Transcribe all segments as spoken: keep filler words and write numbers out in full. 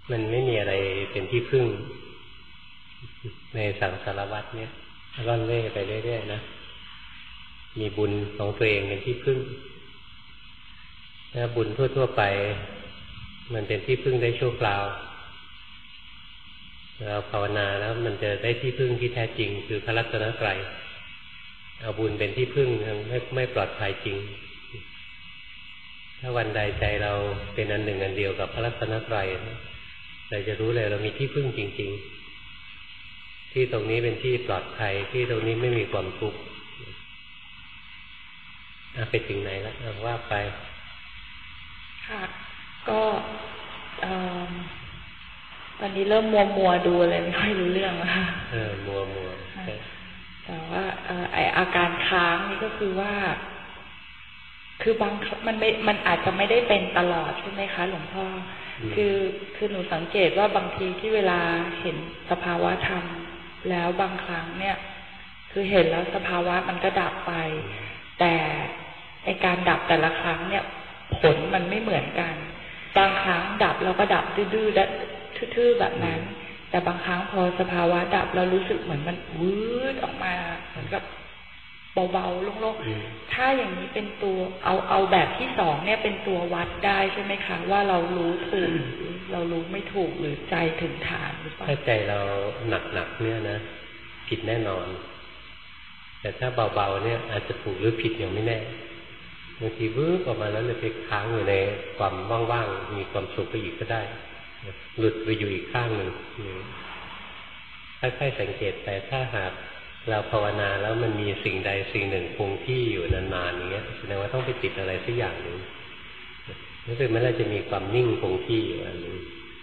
มันไม่มีอะไรเป็นที่พึ่งในสังสารวัฏเนี่ยร่อนเร่ไปเรื่อยๆนะมีบุญของตัวเองเป็นที่พึ่งถ้าบุญทั่วๆไปมันเป็นที่พึ่งได้ชั่วคราวเราภาวนาแล้วมันจะได้ที่พึ่งที่แท้จริงคือพระรัตนตรัยเอาบุญเป็นที่พึ่งไม่ไม่ปลอดภัยจริงถ้าวันใดใจเราเป็นอันหนึ่งอันเดียวกับพระรัตนตรัยเราจะรู้เลยเรามีที่พึ่งจริงๆที่ตรงนี้เป็นที่ปลอดภัยที่ตรงนี้ไม่มีความทุกข์ไปถึงไหนแล้วว่าไปค่ะก็ตอนนี้เริ่มมัวมัวดูอะไรไม่ค่อยรู้เรื่องแล้วค่ะเออมัวมัวแต่ว่าไออาการค้างนี่ก็คือว่าคือบางมันไม่มันอาจจะไม่ได้เป็นตลอดใช่ไหมคะหลวงพ่อคือคือหนูสังเกตว่าบางทีที่เวลาเห็นสภาวะธรรมแล้วบางครั้งเนี่ยคือเห็นแล้วสภาวะมันก็ดับไปแต่ไอการดับแต่ละครั้งเนี่ยผลมันไม่เหมือนกันบางครั้งดับแล้วก็ดับดื้อๆและทื่อๆแบบนั้นแต่บางครั้งพอสภาวะดับเรารู้สึกเหมือนมันวืดออกมาเหมือนกับเบาๆโล่งๆถ้าอย่างนี้เป็นตัวเอาเอาแบบที่สองเนี่ยเป็นตัววัดได้ใช่ไหมคะว่าเรารู้ถูกเรารู้ไม่ถูกหรือใจถึงฐานหรือเปล่าถ้าใจเราหนักๆเนี่ยนะผิดแน่นอนแต่ถ้าเบาๆเนี่ยอาจจะถูกหรือผิดยังไม่แน่บางทีวืบออกมาแล้วเลยไปค้างอยู่ในความว่างๆมีความสุขไปอีกก็ได้หลุดไปอยู่อีกข้างหนึ่งค่อยๆสังเกตแต่ถ้าหากเราภาวนาแล้วมันมีสิ่งใดสิ่งหนึ่งคงที่อยู่นานๆอย่างเงี้ยแสดงว่าต้องไปติดอะไรสักอย่างหนึ่งรู้สึกมันน่าจะมีความนิ่งคงที่อยู่อันนึง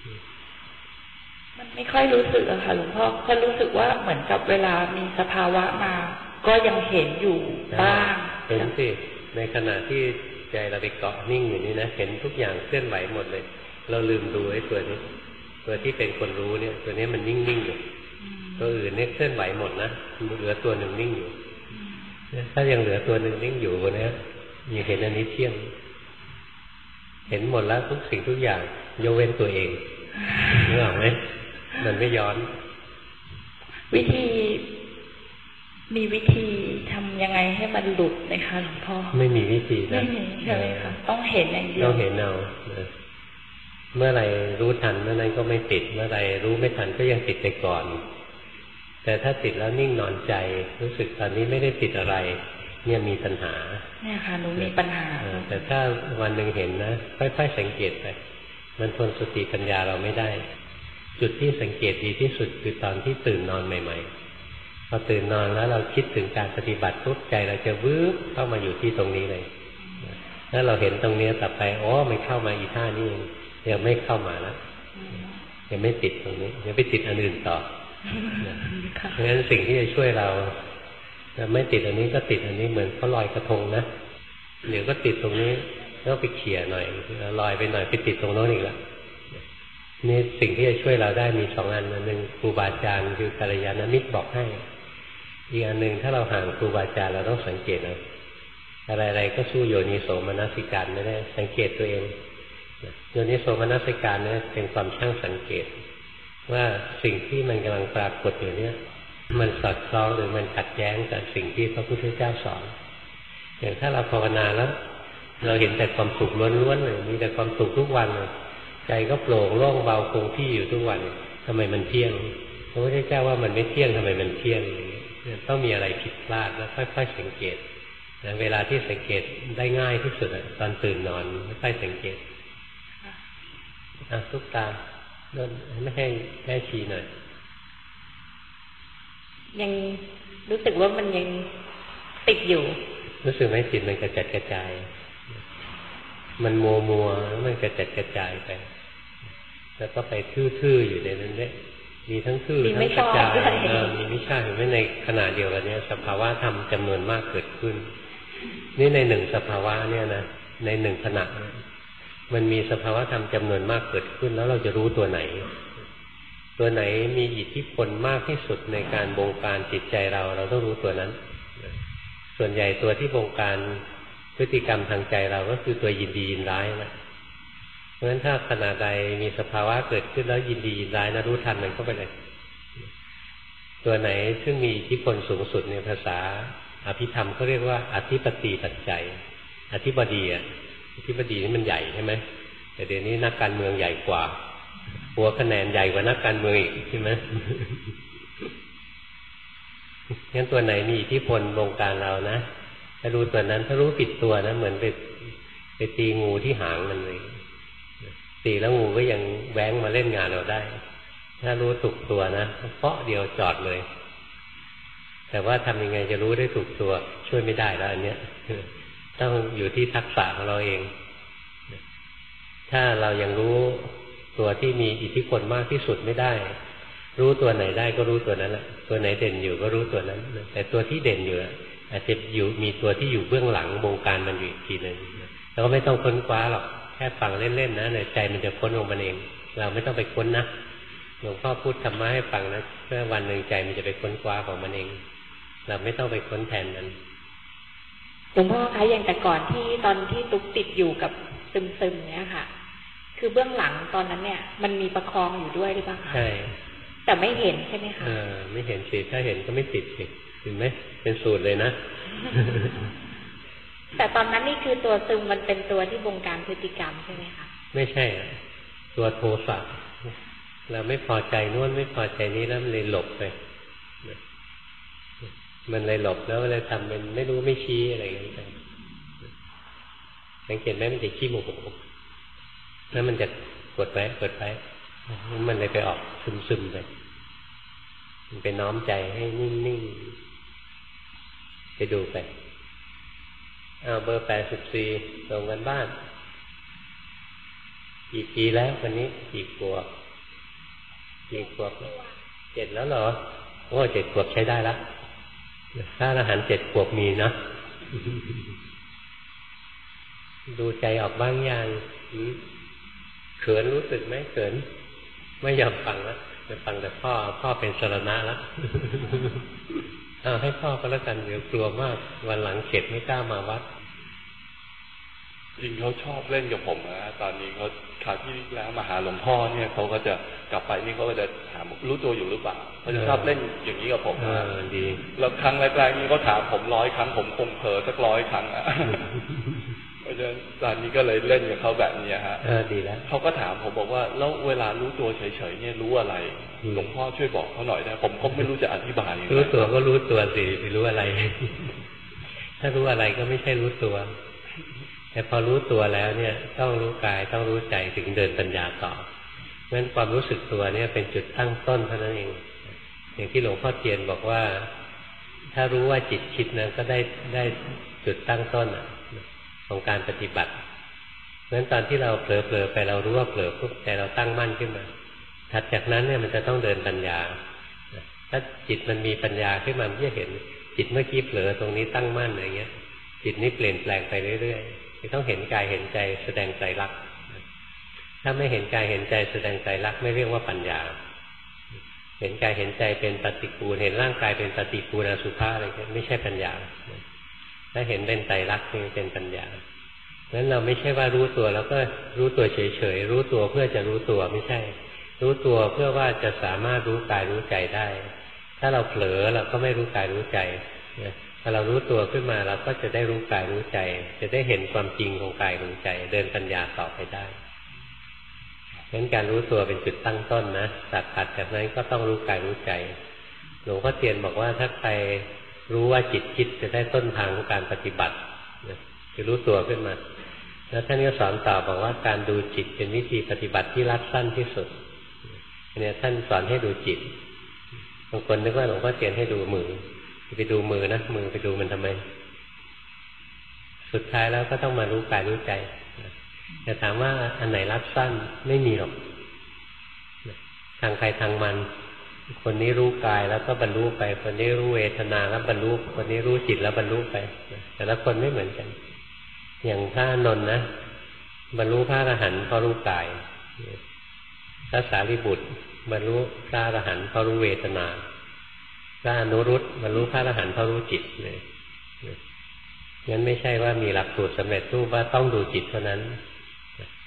มันไม่ค่อยรู้สึกอะค่ะหลวงพ่อแค่รู้สึกว่าเหมือนกับเวลามีสภาวะมาก็ยังเห็นอยู่บ้างเห็นสิในขณะที่ใจเราไปเกาะนิ่งอยู่นี่นะเห็นทุกอย่างเคลื่อนไหวหมดเลยเราลืมดูไอ้ตัวนี้ตัวที่เป็นคนรู้เนี่ยตัวนี้มันนิ่งๆอยู่ตัวอื่นเนี่ยเคลื่อนไหวหมดนะเหลือตัวหนึ่งนิ่งอยู่ถ้ายังเหลือตัวหนึ่งนิ่งอยู่คนนี้ยังเห็นอันนี้เที่ยงเห็นหมดแล้วทุกสิ่งทุกอย่างยกเว้นตัวเองนึกออกไหมมันไม่ย้อนวิธีมีวิธีทำยังไงให้มันหลุดนะคะหลวงพ่อไม่มีวิธีนะไม่มีใช่ไหมคะต้องเห็นอย่างเดียวต้องเห็นเอาเมื่อไรรู้ทันเมื่อนั้นก็ไม่ติดเมื่อไรรู้ไม่ทันก็ยังติดไปก่อนแต่ถ้าติดแล้วนิ่งนอนใจรู้สึกตอนนี้ไม่ได้ติดอะไรเนี่ยมีปัญหาเนี่ยค่ะหนูมีปัญหาแต่ถ้าวันหนึ่งเห็นนะค่อยๆสังเกตไปมันทนสติปัญญาเราไม่ได้จุดที่สังเกตดีที่สุดคือตอนที่ตื่นนอนใหม่ๆพอตื่นนอนแล้วเราคิดถึงการปฏิบัติปุ๊บใจเราจะวืบเข้ามาอยู่ที่ตรงนี้เลยถ้าเราเห็นตรงนี้ต่อไปอ๋อมันเข้ามาอีท่านี่ยังไม่เข้ามาแล้วยังไม่ติดตรงนี้ยังไปติดอันอื่นต่อเพราะฉะนั้นสิ่งที่จะช่วยเราไม่ติดอันนี้ก็ติดอันนี้เหมือนเขาลอยกระทงนะเดี๋ยวก็ติดตรงนี้แล้วไปเขี่ยหน่อยลอยไปหน่อยไปติดตรงโน้นอีกแล้วนี่สิ่งที่จะช่วยเราได้มีสองอันอันหนึ่งครูบาอาจารย์คือกัลยาณมิตรบอกให้อีกอันหนึ่งถ้าเราห่างครูบาอาจารย์เราต้องสังเกตนะอะไรๆก็สู้โยนิโสมนสิการไม่ได้สังเกตตัวเองโยนิโสมนสิการเนี่ยเป็นความช่างสังเกตว่าสิ่งที่มันกำลังปรากฏอยู่เนี่ยมันสอดคล้องหรือมันขัดแย้งกับสิ่งที่พระพุทธเจ้าสอนอย่างถ้าเราภาวนาแล้วเราเห็นแต่ความสุขล้วนๆเลยมีแต่ความสุขทุกวันเลยใจก็โปร่งโล่งเบาคงที่อยู่ทุกวันทำไมมันเที่ยงพระพุทธเจ้าว่ามันไม่เที่ยงทำไมมันเที่ยงต้องมีอะไรผิดพลาดแล้วค่อยๆสังเกตเวลาที่สังเกตได้ง่ายที่สุดตอนตื่นนอนค่อยๆสังเกตอ่ะทุกตาโดนไม่ให้แม่ชีหน่อยยังรู้สึกว่ามันยังติดอยู่รู้สึกไหมจิตมันกระจัดกระจายมันมัวมัวแล้วมันกระจัดกระจายไปแล้วก็ไปทื่อๆอยู่ในนั้นเนี่ยมีทั้งทื่อทั้งกระจายมีไม่ใช่เห็นไหมในขณะเดียวกันเนี่ยสภาวะธรรมจำนวนมากเกิดขึ้นนี่ในหนึ่งสภาวะเนี่ยนะในหนึ่งขณะมันมีสภาวะธรรมจำนวนมากเกิดขึ้นแล้วเราจะรู้ตัวไหนตัวไหนมีอิทธิพลมากที่สุดในการบงการจิตใจเราเราต้องรู้ตัวนั้นส่วนใหญ่ตัวที่บงการพฤติกรรมทางใจเราก็คือตัวยินดียินร้ายนะเพราะฉะนั้นถ้าขณะใดมีสภาวะเกิดขึ้นแล้วยินดียินร้ายนะรู้ทันมันเข้าไปเลยตัวไหนซึ่งมีอิทธิพลสูงสุดในภาษาอภิธรรมเขาเรียกว่าอธิปติปัจจัยอธิบดีอ่ะอธิบดีนี่มันใหญ่ใช่ไหมแต่เดี๋ยวนี้นักการเมืองใหญ่กว่าหัวคะแนนใหญ่กว่านักการเมืองอีกใช่ไหมงั้นตัวไหนมีอิทธิพลวงการเรานะถ้ารู้ตัวนั้นถ้ารู้ผิดตัวนะเหมือนไปไปตีงูที่หางมันเลยตีแล้วงูก็ยังแว้งมาเล่นงานเราได้ถ้ารู้ถูกตัวนะเปาะเดียวจอดเลยแต่ว่าทำยังไงจะรู้ได้ถูกตัวช่วยไม่ได้แล้วอันเนี้ยต้องอยู่ที่ทักษะของเราเองถ้าเรายังรู้ตัวที่มีอิทธิพลมากที่สุดไม่ได้รู้ตัวไหนได้ก็รู้ตัวนั้นแหละตัวไหนเด่นอยู่ก็รู้ตัวนั้นแต่ตัวที่เด่นอยู่อาจจะอยู่มีตัวที่อยู่เบื้องหลังบงการมันอยู่อีกทีนึงเราก็ไม่ต้องค้นคว้าหรอกแค่ฟังเล่นๆนะในใจมันจะค้นของมันเองเราไม่ต้องไปค้นนะหลวงพ่อพูดธรรมะให้ฟังนะเพื่อวันหนึ่งใจมันจะไปค้นคว้าของมันเองเราไม่ต้องไปค้นแทนมันหลวงพ่อคะอย่างแต่ก่อนที่ตอนที่ตุ๊กติดอยู่กับซึมๆเนี้ยค่ะคือเบื้องหลังตอนนั้นเนี่ยมันมีประคองอยู่ด้วยหรือเปล่าคะใช่แต่ไม่เห็นใช่ไหมคะเออไม่เห็นสิถ้าเห็นก็ไม่ติดสิเห็นไหมเป็นสูตรเลยนะแต่ตอนนั้นนี่คือตัวซึมมันเป็นตัวที่บงการพฤติกรรมใช่ไหมคะไม่ใช่ตัวโทสะเราไม่พอใจโน้นไม่พอใจนี้แล้วมันเลยหลบไปมันเลยหลบแล้วเลยทำเป็นไม่รู้ไม่ชี้อะไรอย่างเงี้ยสังเกตไหมมันจะขี้โมโหแล้วมันจะกดไว้กดไว้มันเลยไปออกซึมๆไปมันไปน้อมใจให้นิ่งๆไปดูไปเอาเบอร์แปดสิบสี่ส่งกันบ้านกี่ปีแล้ววันนี้กี่ขวบกี่ขวบเจ็ดแล้วเหรอโอ้เจ็ดขวบใช้ได้ละถ้าอรหันต์เจ็ดขวบมีนะดูใจออกบ้างยังเขินรู้สึกไหมเขินไม่ยอมฟังแล้วจะฟังแต่พ่อพ่อเป็นสรณะแล้วเอาให้พ่อก็แล้วกันเดี๋ยวกลัวมากวันหลังเข็ดไม่กล้ามาวัดจริงเขาชอบเล่นกับผมนะตอนนี้เขาคราวที่แล้วมาหาหลวงพ่อเนี่ยเขาก็จะกลับไปนี่เขาก็จะถามรู้ตัวอยู่หรือเปล่าเขาจะชอบเล่นอย่างนี้กับผมนะดีแล้วครั้งแรกๆนี่เขาถามผมร้อยครั้งผมคงเผลอสักร้อยครั้งอ่ะเพราะฉะนั้นตอนนี้ก็เลยเล่นกับเขาแบบนี้ฮะเออดีแล้วเขาก็ถามผมบอกว่าแล้วเวลารู้ตัวเฉยๆเนี่ยรู้อะไรหลวงพ่อช่วยบอกเขาหน่อยได้ผมก็ไม่รู้จะอธิบายรู้ตัวก็รู้ตัวสิไม่รู้อะไรถ้ารู้อะไรก็ไม่ใช่รู้ตัวแต่พอรู้ตัวแล้วเนี่ยต้องรู้กายต้องรู้ใจถึงเดินปัญญาต่อเพราะฉะนั้นความรู้สึกตัวเนี่ยเป็นจุดตั้งต้นเท่านั้นเองอย่างที่หลวงพ่อเทียนบอกว่าถ้ารู้ว่าจิตคิดนั้นก็ได้ได้จุดตั้งต้นของการปฏิบัติเพราะฉะนั้นตอนที่เราเผลอๆไปเรารู้ว่าเผลอปุ๊บใจเราตั้งมั่นขึ้นมาถัดจากนั้นเนี่ยมันจะต้องเดินปัญญาถ้าจิตมันมีปัญญาขึ้นมามันจะเห็นจิตเมื่อกี้เผลอตรงนี้ตั้งมั่นอะไรเงี้ยจิตนี้เปลี่ยนแปลงไปเรื่อยๆต้องเห็นกายเห็นใจแสดงไตรลักษณ์ถ้าไม่เห็นกายเห็นใจแสดงไตรลักษณ์ไม่เรียกว่าปัญญาเห็นกายเห็นใจเป็นปฏิกูลเห็นร่างกายเป็นปฏิกูลอสุภะอะไรเงี้ยไม่ใช่ปัญญาถ้าเห็นเป็นไตรลักษณ์นี่เป็นปัญญาเพราะฉะนั้นเราไม่ใช่ว่ารู้ตัวแล้วก็รู้ตัวเฉยๆรู้ตัวเพื่อจะรู้ตัวไม่ใช่รู้ตัวเพื่อว่าจะสามารถรู้กายรู้ใจได้ถ้าเราเผลอเราก็ไม่รู้กายรู้ใจถ้าเรารู้ตัวขึ้นมาเราก็จะได้รู้กายรู้ใจจะได้เห็นความจริงของกายของใจเดินปัญญาต่อไปได้เพราะฉะนั้นการรู้ตัวเป็นจุดตั้งต้นนะตัดถัดจากนั้นก็ต้องรู้กายรู้ใจหลวงพ่อเทียนบอกว่าถ้าใครรู้ว่าจิตคิดจะได้ต้นทางของการปฏิบัติจะรู้ตัวขึ้นมาแล้วท่านก็สอนต่อบอกว่าการดูจิตเป็นวิธีปฏิบัติที่รัดสั้นที่สุดเนี่ยท่านสอนให้ดูจิตบางคนนึกว่าหลวงพ่อเทียนให้ดูมือไปดูมือนะมือไปดูมันทำไมสุดท้ายแล้วก็ต้องมารู้กายรู้ใจแต่ถามว่าอันไหนรัดสั้นไม่มีหรอกทางใครทางมันคนนี้รู้กายแล้วก็บรรลุไปคนนี้รู้เวทนาแล้วบรรลุคนนี้รู้จิตแล้วบรรลุไปแต่ละคนไม่เหมือนกันอย่างพระอานนท์นะบรรลุพระอรหันต์เพราะรู้กายพระสารีบุตรบรรลุพระอรหันต์เพราะรู้เวทนาพระอนุรุตบรรลุพระอรหันต์เพราะรู้จิตเลยงั้นไม่ใช่ว่ามีหลักสูตรสำเร็จรูปว่าต้องดูจิตเท่านั้นฉ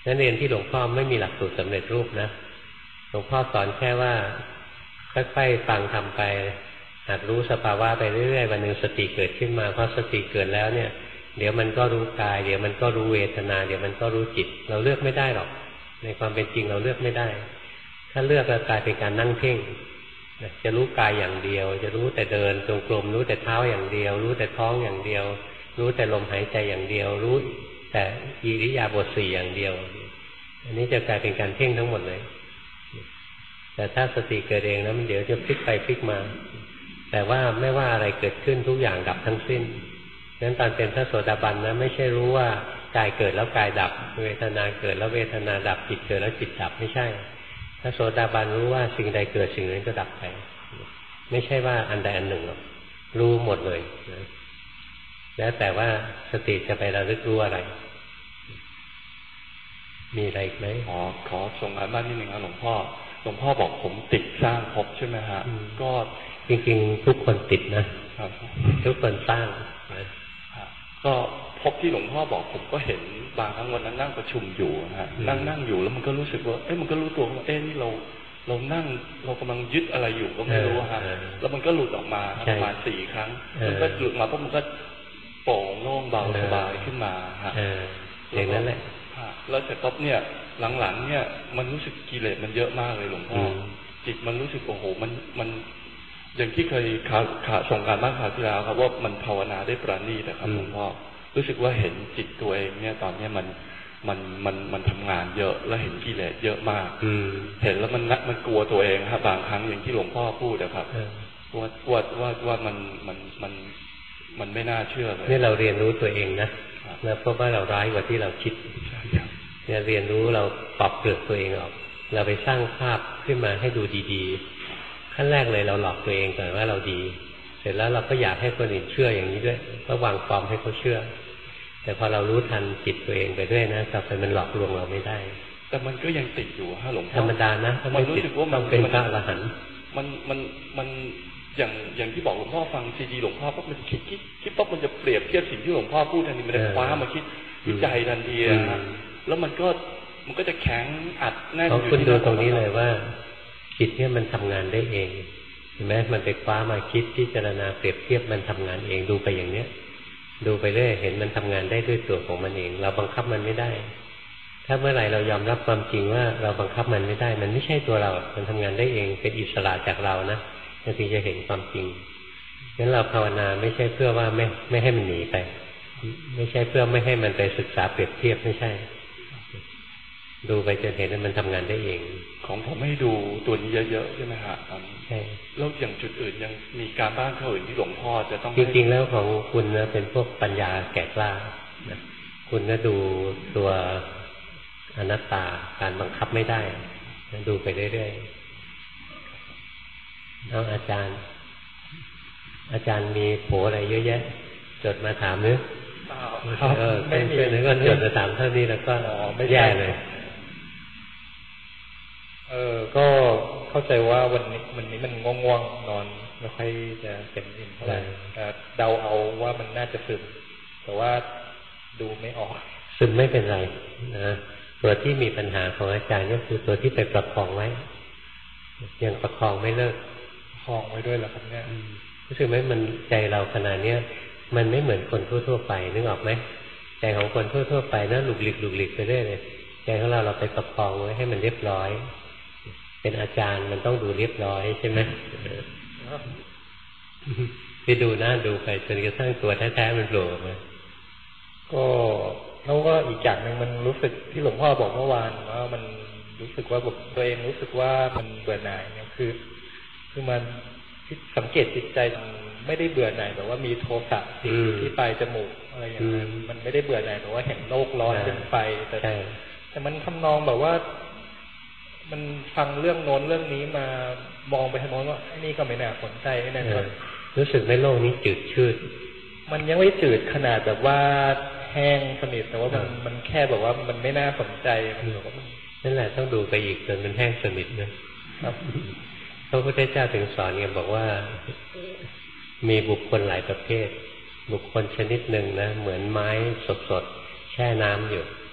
นักเรียนที่หลวงพ่อไม่มีหลักสูตรสำเร็จรูปนะหลวงพ่อสอนแค่ว่าค่อยๆฟังทำไปหัดรู้สภาวะไปเรื่อยๆวันหนึ่งสติเกิดขึ้นมาพอสติเกิดแล้วเนี่ยเดี๋ยวมันก็รู้กายเดี๋ยวมันก็รู้เวทนาเดี๋ยวมันก็รู้จิตเราเลือกไม่ได้หรอกในความเป็นจริงเราเลือกไม่ได้ถ้าเลือกแล้วกลายเป็นการนั่งเพ่งจะรู้กายอย่างเดียวจะรู้แต่เดินจงกรมรู้แต่เท้าอย่างเดียวรู้แต่ท้องอย่างเดียวรู้แต่ลมหายใจอย่างเดียวรู้แต่อิริยาบถสี่อย่างเดียวอันนี้จะกลายเป็นการเพ่งทั้งหมดเลยแต่ถ้าสติเกิดเองแล้วมันเดี๋ยวจะพลิกไปพลิกมาแต่ว่าไม่ว่าอะไรเกิดขึ้นทุกอย่างดับทั้งสิ้นนั้นตอนเป็นพระโสดาบันนะไม่ใช่รู้ว่ากายเกิดแล้วกายดับเวทนาเกิดแล้วเวทนาดับจิตเกิดแล้วจิตดับไม่ใช่พระโสดาบันรู้ว่าสิ่งใดเกิดสิ่งนั้นก็ดับไปไม่ใช่ว่าอันใดอันหนึ่งหรอกรู้หมดเลยนะแล้วแต่ว่าสติจะไประลึกรู้อะไรมีอะไรอีกไหมขอขอส่งงานบ้านนิดนึงครับหลวงพ่อหลวงพ่อบอกผมติดสร้างภพใช่ไหมฮะก็จริงๆทุกคนติดนะครับทุกคนสร้างนะก็ภพที่หลวงพ่อบอกผมก็เห็นบางครั้งวันนั้นนั่งประชุมอยู่นะฮะนั่งนั่งอยู่แล้วมันก็รู้สึกว่าเอ๊ะมันก็รู้ตัวว่าเอ๊ะนี่เราเรานั่งเรากำลังยึดอะไรอยู่ก็ไม่รู้ฮะแล้วมันก็หลุดออกมาประมาณสี่ครั้งมันก็หลุดมาเพราะมันก็โปร่งโล่งเบาสบายขึ้นมาฮะอย่างนั้นแหละแล้วเสร็จปุ๊บเนี่ยหลังๆเนี่ยมันรู้สึกกิเลสมันเยอะมากเลยหลวงพ่อจิตมันรู้สึกโอ้โหมันมันอย่างที่เคยขาขาส่งการบ้านข่าวที่แล้วครับว่ามันภาวนาได้ปราณีตนะครับหลวงพ่อรู้สึกว่าเห็นจิตตัวเองเนี่ยตอนนี้มันมันมันมันทำงานเยอะแล้วเห็นกิเลสเยอะมากเห็นแล้วมันนักมันกลัวตัวเองครับบางครั้งอย่างที่หลวงพ่อพูดนะครับว่าว่าว่าว่ามันมันมันมันไม่น่าเชื่อเลยนี่เราเรียนรู้ตัวเองนะแล้วพบว่าเราร้ายกว่าที่เราคิดเนี่ยเรียนรู้เราปรับเปลือกตัวเองออกเราไปสร้างภาพขึ้นมาให้ดูดีๆขั้นแรกเลยเราหลอกตัวเองก่อนว่าเราดีเสร็จแล้วเราก็อยากให้คนอื่นเชื่ออย่างนี้ด้วยก็วางฟอร์มให้เขาเชื่อแต่พอเรารู้ทันจิตตัวเองไปด้วยนะต่อไปมันหลอกลวงเราไม่ได้แต่มันก็ยังติดอยู่ฮะหลวงพ่อธรรมดานะมันรู้สึกว่ามันเป็นพระอรหันต์มันมันมันอย่างอย่างที่บอกหลวงพ่อฟังซีดีหลวงพ่อปั๊บมันคิดคิดคิดปั๊บมันจะเปรียบเทียบสิ่งที่หลวงพ่อพูดทันทีมันจะคว้ามาคิดวิจัยทันทีนะแล้วมันก็มันก็จะแข็งอัดแน่นอยู่ที่คุณดูตรงนี้เลยว่าจิตเนี่ยมันทำงานได้เองเห็นไหมมันไปคว้ามาคิดพิจารณาเปรียบเทียบมันทำงานเองดูไปอย่างเนี้ยดูไปเรื่อยเห็นมันทำงานได้ด้วยตัวของมันเองเราบังคับมันไม่ได้ถ้าเมื่อไหร่เรายอมรับความจริงว่าเราบังคับมันไม่ได้มันไม่ใช่ตัวเรามันทำงานได้เองเป็นอิสระจากเรานะเราถึงจะเห็นความจริงงั้นเราภาวนาไม่ใช่เพื่อว่าไม่ไม่ให้มันหนีไปไม่ใช่เพื่อไม่ให้มันไปศึกษาเปรียบเทียบไม่ใช่ดูไปจนเห็นว่ามันทำงานได้เองของผมให้ดูตัวนี้เยอะๆใช่ไหมฮะใช่แล้วอย่างจุดอื่นยังมีการบ้านเขาอื่นที่หลวงพ่อจะต้องจริงๆแล้วของคุณนะเป็นพวกปัญญาแก่กล้านะคุณก็ดูตัวอนัตตาการบังคับไม่ได้ดูไปเรื่อยๆเอาอาจารย์อาจารย์มีโผอะไรเยอะแยะจดมาถามนึกเออไม่มีนึกก็จดมาถามเท่านี้แล้วก็ไม่แย่เลยเออก็เข้าใจว่าวันนี้วันนี้มันง่วงๆนอนไม่ค่อยจะเต็มอิ่มเท่าไหร่เดาเอาว่ามันน่าจะซึมแต่ว่าดูไม่ออกซึมไม่เป็นไรนะตัวที่มีปัญหาของอาจารย์ก็คือตัวที่ไปประคองไว้ยังประคองไม่เลิกประคองไว้ด้วยแล้วครับเนี่ยรู้สึกไหมมันใจเราขนาดเนี้ยมันไม่เหมือนคนทั่วๆไปนึกออกไหมใจของคนทั่วๆไปนะหลุกหลิกหลุกหลิกไปเรื่อยเลยใจของเราเราไปประคองไว้ให้มันเรียบร้อยเป็นอาจารย์มันต้องดูเรียบร้อยใช่ไหมที่ดูนะดูไปจนกระทั่งตัวแท้ๆมันโผล่มาก็แล้วก็อีกอย่างหนึ่งมันรู้สึกที่หลวงพ่อบอกเมื่อวานว่ามันรู้สึกว่าตัวเองรู้สึกว่ามันเบื่อหน่ายเนี่ยคือคือมันสังเกตจิตใจไม่ได้เบื่อหน่ายแบบว่ามีโทสะที่ปลายจมูกอะไรอย่างนั้นมันไม่ได้เบื่อหน่ายแต่ว่าเห็นโลกร้อนเป็นไฟแต่แต่มันทำนองแบบว่ามันฟังเรื่องโน้นเรื่องนี้มามองไปทางโน้นว่าไอ้นี่ก็ไม่น่าสนใจไอ้นั่นก็รู้สึกไหมโลกนี้จืดชืดมันยังไม่จืดขนาดแบบว่าแห้งสนิทแต่ว่ามันมันแค่แบบว่ามันไม่น่าสนใจนั่นแหละต้องดูไปอีกจนมันแห้งสนิทนะครับพระพุทธเจ้าถึงสอนเนี่ยบอกว่ามีบุคคลหลายประเภทบุคคลชนิดหนึ่งนะเหมือนไม้สดๆแช่น้ำอยู่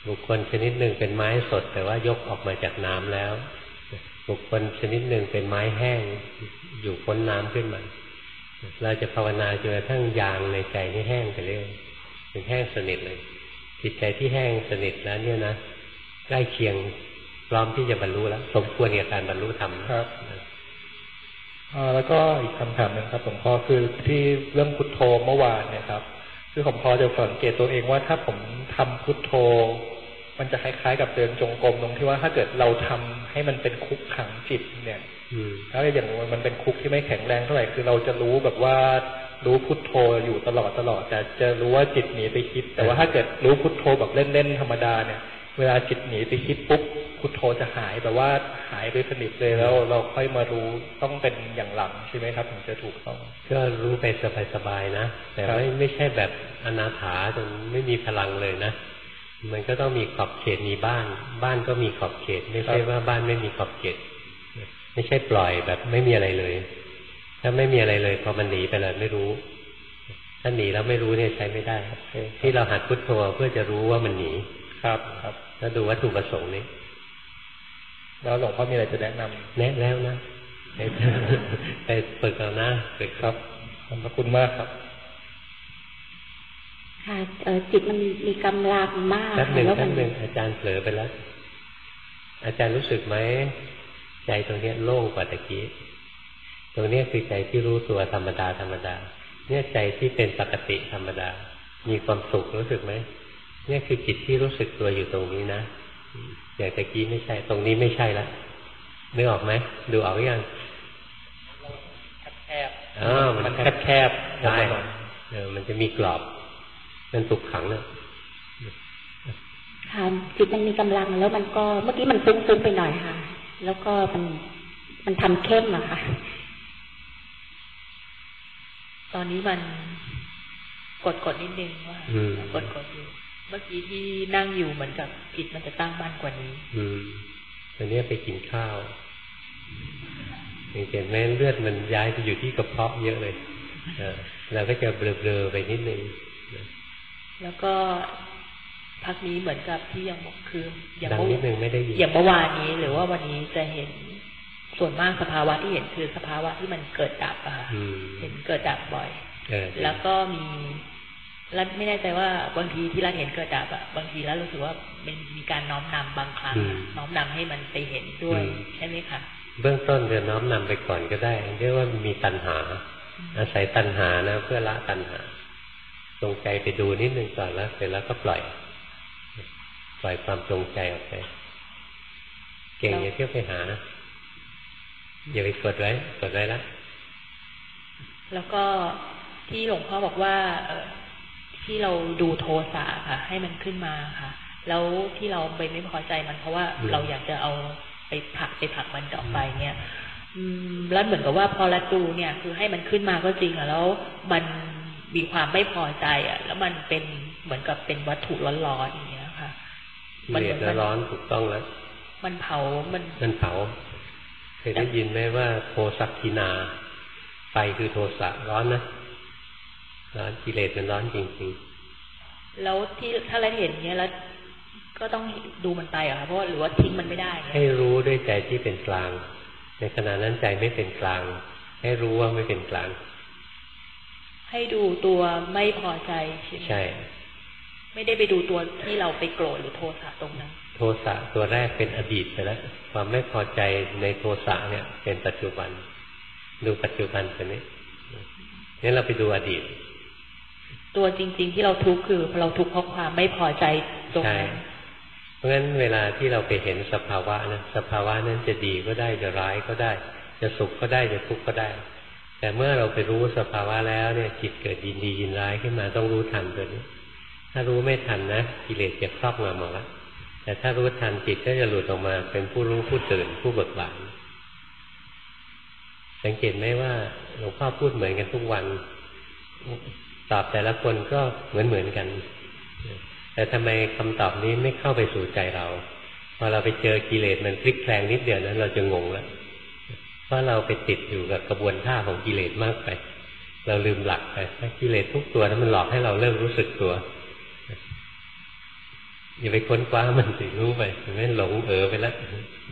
บุคคลชนิดหนึ่งเป็นไม้สดแต่ว่ายกออกมาจากน้ำแล้วบุคคลชนิดหนึ่งเป็นไม้แห้งอยู่พ้นน้ำขึ้นมาเราจะภาวนาจนกระทั่งยางในใจนี่แห้งไปเรื่อยถึงแห้งสนิทเลยจิตใจที่แห้งสนิทแล้วเนี่ยนะใกล้เคียงพร้อมที่จะบรรลุแล้วสมควรกับการบรรลุธรรมครับแล้วก็อีกคำถามหนึ่งครับหลวงพ่อคือที่เรื่องพุทโธเมื่อวานเนี่ยครับคือผมพอจะสังเกตตัวเองว่าถ้าผมทำพุทโธมันจะคล้ายๆกับเดินจงกรมตรงที่ว่าถ้าเกิดเราทำให้มันเป็นคุกขังจิตเนี่ยถ้าอย่างมันเป็นคุกที่ไม่แข็งแรงเท่าไหร่คือเราจะรู้แบบว่ารู้พุทโธอยู่ตลอดตลอดแต่จะรู้ว่าจิตหนีไปคิดแต่ว่าถ้าเกิดรู้พุทโธแบบเล่นๆธรรมดาเนี่ยเวลาจิตหนีไปคิดปุ๊บพุทโธจะหายแบบว่าหายไปสนิทเลยแล้วเราค่อยมารู้ต้องเป็นอย่างหลังใช่ไหมครับถึงจะถูกต้องก็รู้ไปสบายๆนะแต่ไม่ไม่ใช่แบบอนาถาจนไม่มีพลังเลยนะมันก็ต้องมีขอบเขตมีบ้านบ้านก็มีขอบเขตไม่ใช่ว่าบ้านไม่มีขอบเขตไม่ใช่ปล่อยแบบไม่มีอะไรเลยถ้าไม่มีอะไรเลยพอมันหนีไปแล้วไม่รู้ถ้าหนีแล้วไม่รู้เนี่ยใช้ไม่ได้ที่เราหัดพุทโธเพื่อจะรู้ว่ามันหนีครับครับแล้วดูวัตถุประสงค์นี้แล้วหลวงพ่อมีอะไรจะแนะนำแนะแล้วนะไปฝึกเอานะฝึกครับขอบคุณมากครับค่ะจิตมันมีกำลังมากแล้วหนึ่งท่านหนึ่งอาจารย์เผลอไปแล้วอาจารย์รู้สึกไหมใจตรงนี้โล่งกว่าตะกี้ตรงนี้คือใจที่รู้ตัวธรรมดาธรรมดาเนี่ยใจที่เป็นปกติธรรมดามีความสุขรู้สึกไหมเนี่ยคือจิตที่รู้สึกตัวอยู่ตรงนี้นะอย่างตะกี้ไม่ใช่ตรงนี้ไม่ใช่ละนึกออกไหมดูออกหรือยังแคบอ๋อมันแคบแคบใช่เออมันจะมีกรอบมันถูกขังเนี่ยค่ะจิตมันมีกำลังแล้วมันก็เมื่อกี้มันฟุ้งๆไปหน่อยค่ะแล้วก็มันมันทำเข้มอะค่ะตอนนี้มันกดกดนิดนึงว่ากดกดอยู่เมื่อกี้ที่นั่งอยู่เหมือนกับจิตมันจะตั้งมั่นกว่านี้อืมตอนนี้ไปกินข้าวเห็นไหมเลือดมันย้ายไปอยู่ที่กระเพาะเยอะเลยเราก็จะเบลอๆไปนิดนึงแล้วก็พักนี้เหมือนกับที่ยังบอกคืออย่างเมื่ออย่างเมื่อวานนี้หรือว่าวันนี้จะเห็นส่วนมากสภาวะที่เห็นคือสภาวะที่มันเกิดดับอะค่ะเห็นเกิดดับบ่อยแล้วก็มีรัฐไม่แน่ใจว่าบางทีที่รัฐเห็นเกิดดับอะบางทีแล้วรู้สึกว่ามันมีการน้อมนำบางครั้งน้อมนำให้มันไปเห็นด้วยใช่ไหมคะเบื้องต้นจะน้อมนำไปก่อนก็ได้เรียกว่ามีตัณหาอาศัยตัณหานะเพื่อละตัณหาจงใจไปดูนิดนึงก่อนแล้วเสร็จแล้วก็ปล่อยปล่อยความจงใจออกไปเก่งอย่าเที่ยวไปหาอย่าไปกดไว้กดไว้ละแล้วก็ที่หลวงพ่อบอกว่าที่เราดูโทสะค่ะให้มันขึ้นมาค่ะแล้วที่เราไปไม่พอใจมันเพราะว่าเราอยากจะเอาไปผลักไปผลักมันออกไปเนี่ยแล้วเหมือนกับว่าพอละดูเนี่ยคือให้มันขึ้นมาก็จริงอะแล้วมันมีความไม่พอใจอ่ะแล้วมันเป็นเหมือนกับเป็นวัตถุร้อนๆอย่างเงี้ยค่ะมันร้อนถูกต้องแล้วมันเผามันมันเผาเคยได้ยินไหมว่าโทสักขินาไฟคือโทสะร้อนนะร้อนกิเลสมันร้อนจริงๆแล้วที่ถ้าเราเห็นเนี้ยแล้วก็ต้องดูมันไปอ่ะค่ะเพราะหรือว่าทิ้งมันไม่ได้ให้รู้ด้วยใจที่เป็นกลางในขณะนั้นใจไม่เป็นกลางให้รู้ว่าไม่เป็นกลางให้ดูตัวไม่พอใจใช่ไหมใช่ไม่ได้ไปดูตัวที่เราไปโกรธหรือโทสะตรงนั้นโทสะตัวแรกเป็นอดีตไปแล้วความไม่พอใจในโทสะเนี่ยเป็นปัจจุบันดูปัจจุบันตัวนี้นี่เราไปดูอดีตตัวจริงๆที่เราทุกข์คือเราทุกข์เพราะความไม่พอใจตรงนั้นเพราะงั้นเวลาที่เราไปเห็นสภาวะนะสภาวะนั้นจะดีก็ได้จะร้ายก็ได้จะสุขก็ได้จะทุกข์ก็ได้แต่เมื่อเราไปรู้สภาวะแล้วเนี่ยจิตเกิดยินดียินร้ายขึ้นมาต้องรู้ทันตัวนี้ถ้ารู้ไม่ทันนะกิเลสจะครอบงำหมดแล้วแต่ถ้ารู้ทันจิตก็จะหลุดออกมาเป็นผู้รู้ผู้ตื่นผู้เบิกบานสังเกตไหมว่าหลวงพ่อพูดเหมือนกันทุกวันตอบแต่ละคนก็เหมือนเหมือนกันแต่ทำไมคำตอบนี้ไม่เข้าไปสู่ใจเราพอเราไปเจอกิเลสมันพลิกแปลงนิดเดียวนั้นเราจะงงแล้วเพราะเราไปติดอยู่กับกระบวนท่าของกิเลสมากไปเราลืมหลักไปกิเลสทุกตัวนั้นมันหลอกให้เราเริ่มรู้สึกตัวอย่าไปค้นคว้ามันสิรู้ไปไม่หลงเออไปแล้ว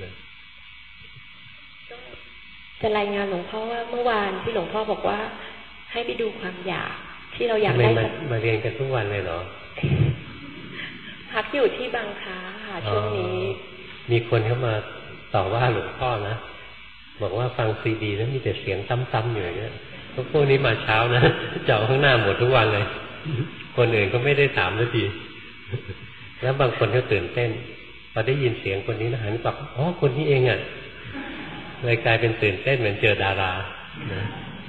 จะรายงานหลวงพ่อว่าเมื่อวานที่หลวงพ่อบอกว่าให้ไปดูความอยากที่เราอยากได้มาเรียนกันทุกวันเลยเหรอพักอยู่ที่บางคล้าค่ะช่วงนี้มีคนเข้ามาต่อว่าหลวงพ่อนะบอกว่าฟังซีดีแล้วมีแต่เสียงซ้ำๆอยู่อย่างเงี้ยพวกนี้มาเช้านะเจาะข้างหน้าหมดทุกวันเลยคนอื่นก็ไม่ได้ถามสักทีแล้วบางคนก็ตื่นเต้นพอได้ยินเสียงคนนี้นะหันกลับอ๋อคนนี้เองอ่ะเลยกลายเป็นตื่นเต้นเหมือนเจอดารานะ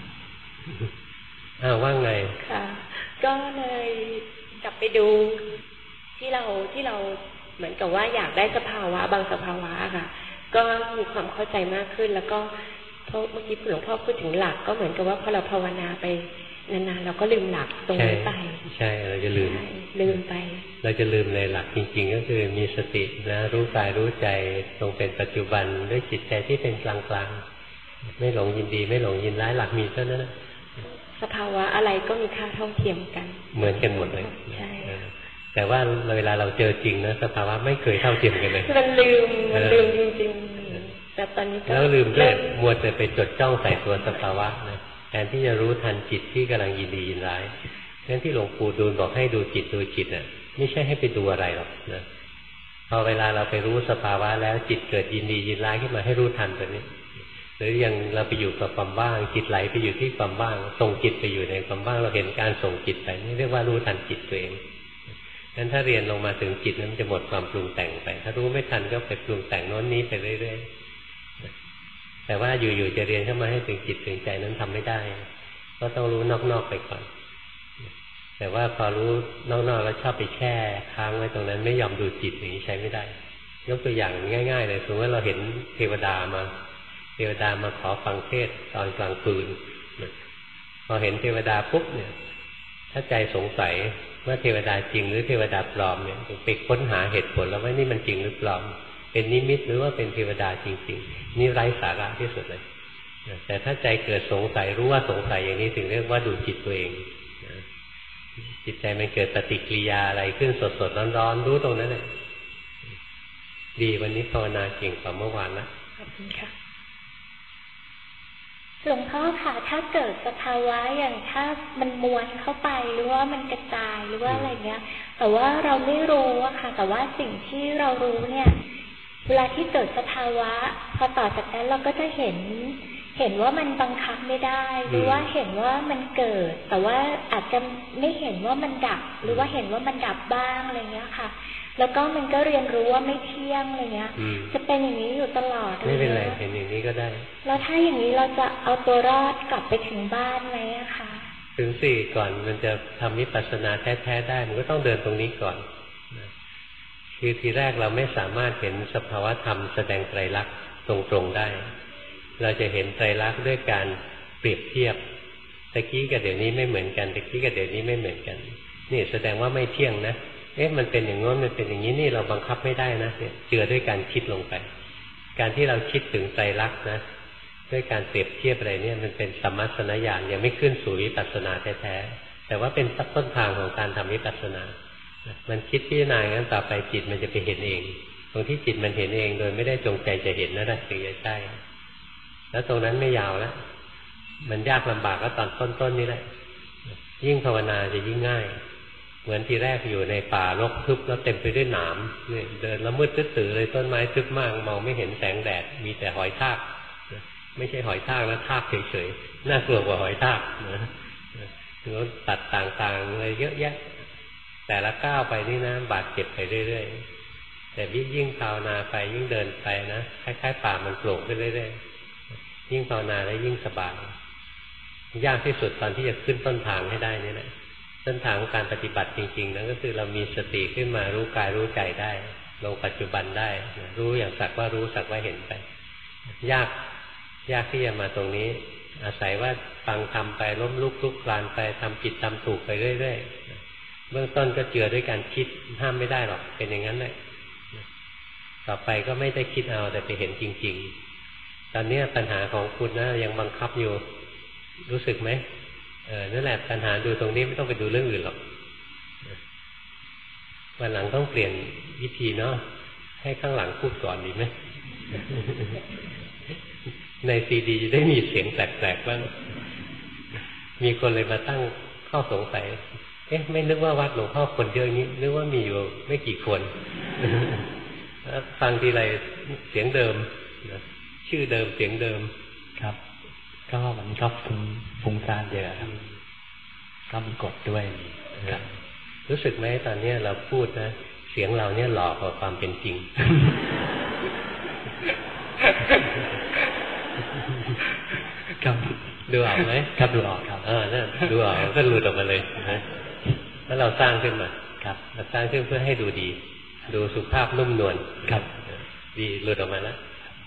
อ้าวว่าไงค่ะก็เลยกลับไปดูที่เราที่เราเหมือนกับว่าอยากได้สภาวะบางสภาวะค่ะก็มีความเข้าใจมากขึ้นแล้วก็เพราะเมื่อกี้หลวงพ่อพูดถึงหลักก็เหมือนกับว่าพอเราภาวนาไปนานๆเราก็ลืมหลักตรงนี้ไปใช่เราจะลืมลืมไปเราจะลืมเลยหลักจริงๆก็คือมีสตินะรู้กายรู้ใจตรงเป็นปัจจุบันด้วยจิตใจที่เป็นกลางๆไม่หลงยินดีไม่หลงยินร้ายหลักมีเท่านั้นสภาวะอะไรก็มีค่าเท่าเทียมกันเหมือนกันหมดเลยใช่แต่ว่าเวลาเราเจอจริงนะสภาวะไม่เคยเท่าเทียมกันเลยมันลืมมันลืมจริงๆแต่ตอนนี้ก็แล้วลืมด้วยมัวแต่ไปจดจ้องใส่ตัวสภาวะนะแทนที่จะรู้ทันจิตที่กำลังยินดียินร้ายงั้นที่หลวงปู่ดูลบอกให้ดูจิตดูจิตน่ะไม่ใช่ให้ไปดูอะไรหรอกนะพอเวลาเราไปรู้สภาวะแล้วจิตเกิดยินดียินร้ายขึ้นมาให้รู้ทันตัวนี้หรือยังเราไปอยู่กับความว่างจิตไหลไปอยู่ที่ความว่างส่งจิตไปอยู่ในความว่างเราเห็นการส่งจิตไปนี่เรียกว่ารู้ทันจิตตัวเองงั้นถ้าเรียนลงมาถึงจิตนั้นจะหมดความปรุงแต่งไปถ้ารู้ไม่ทันก็ไปปรุงแต่งโน้นนี้ไปเรื่อยๆแต่ว่าอยู่ๆจะเรียนเข้ามาให้ถึงจิตถึงใจนั้นทำไม่ได้ก็ต้องรู้นอกๆไปก่อนแต่ว่าพอรู้นอกๆแล้วชอบไปแช่ค้างไว้ตรงนั้นไม่ยอมดูจิตอย่างนี้ใช้ไม่ได้ยกตัวอย่างง่ายๆเลยสมมติว่าเราเห็นเทวดามาเทวดามาขอฟังเทศตอนกลางคืนพอเห็นเทวดาปุ๊บเนี่ยถ้าใจสงสัยว่าเทวดาจริงหรือเทวดาปลอมเนี่ยไปค้นหาเหตุผลแล้วว่านี่มันจริงหรือปลอมเป็นนิมิตหรือว่าเป็นเทวดาจริงๆนี่ไร้สาระที่สุดเลยแต่ถ้าใจเกิดสงสัยรู้ว่าสงสัยอย่างนี้ถึงเรียกว่าดูจิตตัวเองจิตใจมันเกิดปฏิกิริยาอะไรขึ้นสดๆร้อนๆรู้ตรงนั้นเลยดีวันนี้ภาวนาเก่งกว่าเมื่อวานนะขอบคุณค่ะหลวงพ่อค่ะถ้าเกิดสภาวะอย่างถ้ามันม้วนเข้าไปหรือว่ามันกระจายหรือว่าอะไรเงี้ยแต่ว่าเราไม่รู้อะค่ะแต่ว่าสิ่งที่เรารู้เนี่ยเวลาที่เกิดสภาวะพอต่อจากนั้นเราก็จะเห็นเห็นว่ามันบังคับไม่ได้หรือว่าเห็นว่ามันเกิดแต่ว่าอาจจะไม่เห็นว่ามันดับหรือว่าเห็นว่ามันดับบ้างอะไรเงี้ยค่ะแล้วก็มันก็เรียนรู้ว่าไม่เที่ยงอะไรเงี้ยจะเป็นอย่างนี้อยู่ตลอดไม่เป็นไรเห็นอย่างนี้ก็ได้แล้วถ้าอย่างนี้เราจะเอาตัวรอดกลับไปถึงบ้านไหมอะคะถึงสี่ก่อนมันจะทำวิปัสสนาแท้ๆได้มันก็ต้องเดินตรงนี้ก่อนคือทีแรกเราไม่สามารถเห็นสภาวะธรรมแสดงไตรลักษณ์ตรงๆได้เราจะเห็นไตรลักษณ์ด้วยการเปรียบเทียบตะกี้กับเดี๋ยวนี้ไม่เหมือนกันตะกี้กับเดี๋ยวนี้ไม่เหมือนกันนี่แสดงว่าไม่เที่ยงนะเอ๊ะมันเป็นอย่างโน้นมันเป็นอย่างนี้นี่เราบังคับไม่ได้นะเนี่ยเจือด้วยการคิดลงไปการที่เราคิดถึงไตรลักษณ์นะด้วยการเปรียบเทียบอะไรเนี่ยมันเป็นสัมมัสสนญาณยังไม่ขึ้นสู่วิปัสสนาแท้ๆแต่ว่าเป็นต้นทางของการทำวิปัสสนามันคิดพิจารณางั้นต่อไปจิตมันจะไปเห็นเองตรงที่จิตมันเห็นเองโดยไม่ได้จงใจจะเห็นนั่นแหละถึงจะใช่แล้วตรงนั้นไม่ยาวแล้วมันยากลำบากก็ตอนต้นๆนี่แหละยิ่งภาวนาจะยิ่งง่ายเหมือนทีแรกอยู่ในป่ารกทึบแล้วเต็มไปด้วยหนามนี่เดินแล้วมืดตื้อเลยต้นไม้ทึบมากมองไม่เห็นแสงแดดมีแต่หอยทากไม่ใช่หอยทากนะทากเฉยๆน่ากลัวกว่าหอยทากนะแล้วตัดต่างๆเลยเยอะแยะแต่ละก้าวไปนี่นะบาดเจ็บไปเรื่อยๆแต่ยิ่งภาวนาไปยิ่งเดินไปนะคล้ายๆป่ามันโปร่งขึ้นเรื่อยๆยิ่งภาวนาแล้วยิ่งสบายยากที่สุดตอนที่จะขึ้นต้นทางให้ได้นี่แหละต้นทางของการปฏิบัติจริงๆนั่นก็คือเรามีสติขึ้นมารู้กายรู้ใจได้ลงปัจจุบันได้รู้อย่างสักว่ารู้สักว่าเห็นไปยากยากที่จะมาตรงนี้อาศัยว่าฟังทำไปล้มลุกลุกคลานไปทำผิดทำถูกไปเรื่อยๆเบื้องต้นก็เจือด้วยการคิดห้ามไม่ได้หรอกเป็นอย่างนั้นแหละต่อไปก็ไม่ได้คิดเอาแต่ไปเห็นจริงๆตอนนี้ปัญหาของคุณนะยังบังคับอยู่รู้สึกไหมเออนั่นแหละปัญหาดูตรงนี้ไม่ต้องไปดูเรื่องอื่นหรอกวันหลังต้องเปลี่ยนวิธีเนาะให้ข้างหลังพูดก่อนดีไหม ในซีดีจะได้มีเสียงแปลกๆบ้างมีคนเลยมาตั้งข้อสงสัยเอ๊ะไม่นึกว่าวัดหลวงพ่อคนเยอะนี้นึกว่ามีอยู่ไม่กี่คนฟังทีไรเสียงเดิมชื่อเดิมเสียงเดิมครับก็มันก็ฟุ้งฟุ้งซ่านเยอะครับก็มีกฎด้วยครับรู้สึกไหมตอนนี้เราพูดนะเสียงเราเนี่ยหลอกกว่าความเป็นจริงครับดูออกไหมครับดูออกครับเออนั่นดูออกก็หลุดออกมาเลยนะแล้วเราสร้างขึ้นมาครับเราสร้างขึ้นเพื่อให้ดูดีดูสุภาพนุ่มนวลครับดีหลุดออกมาแล้ว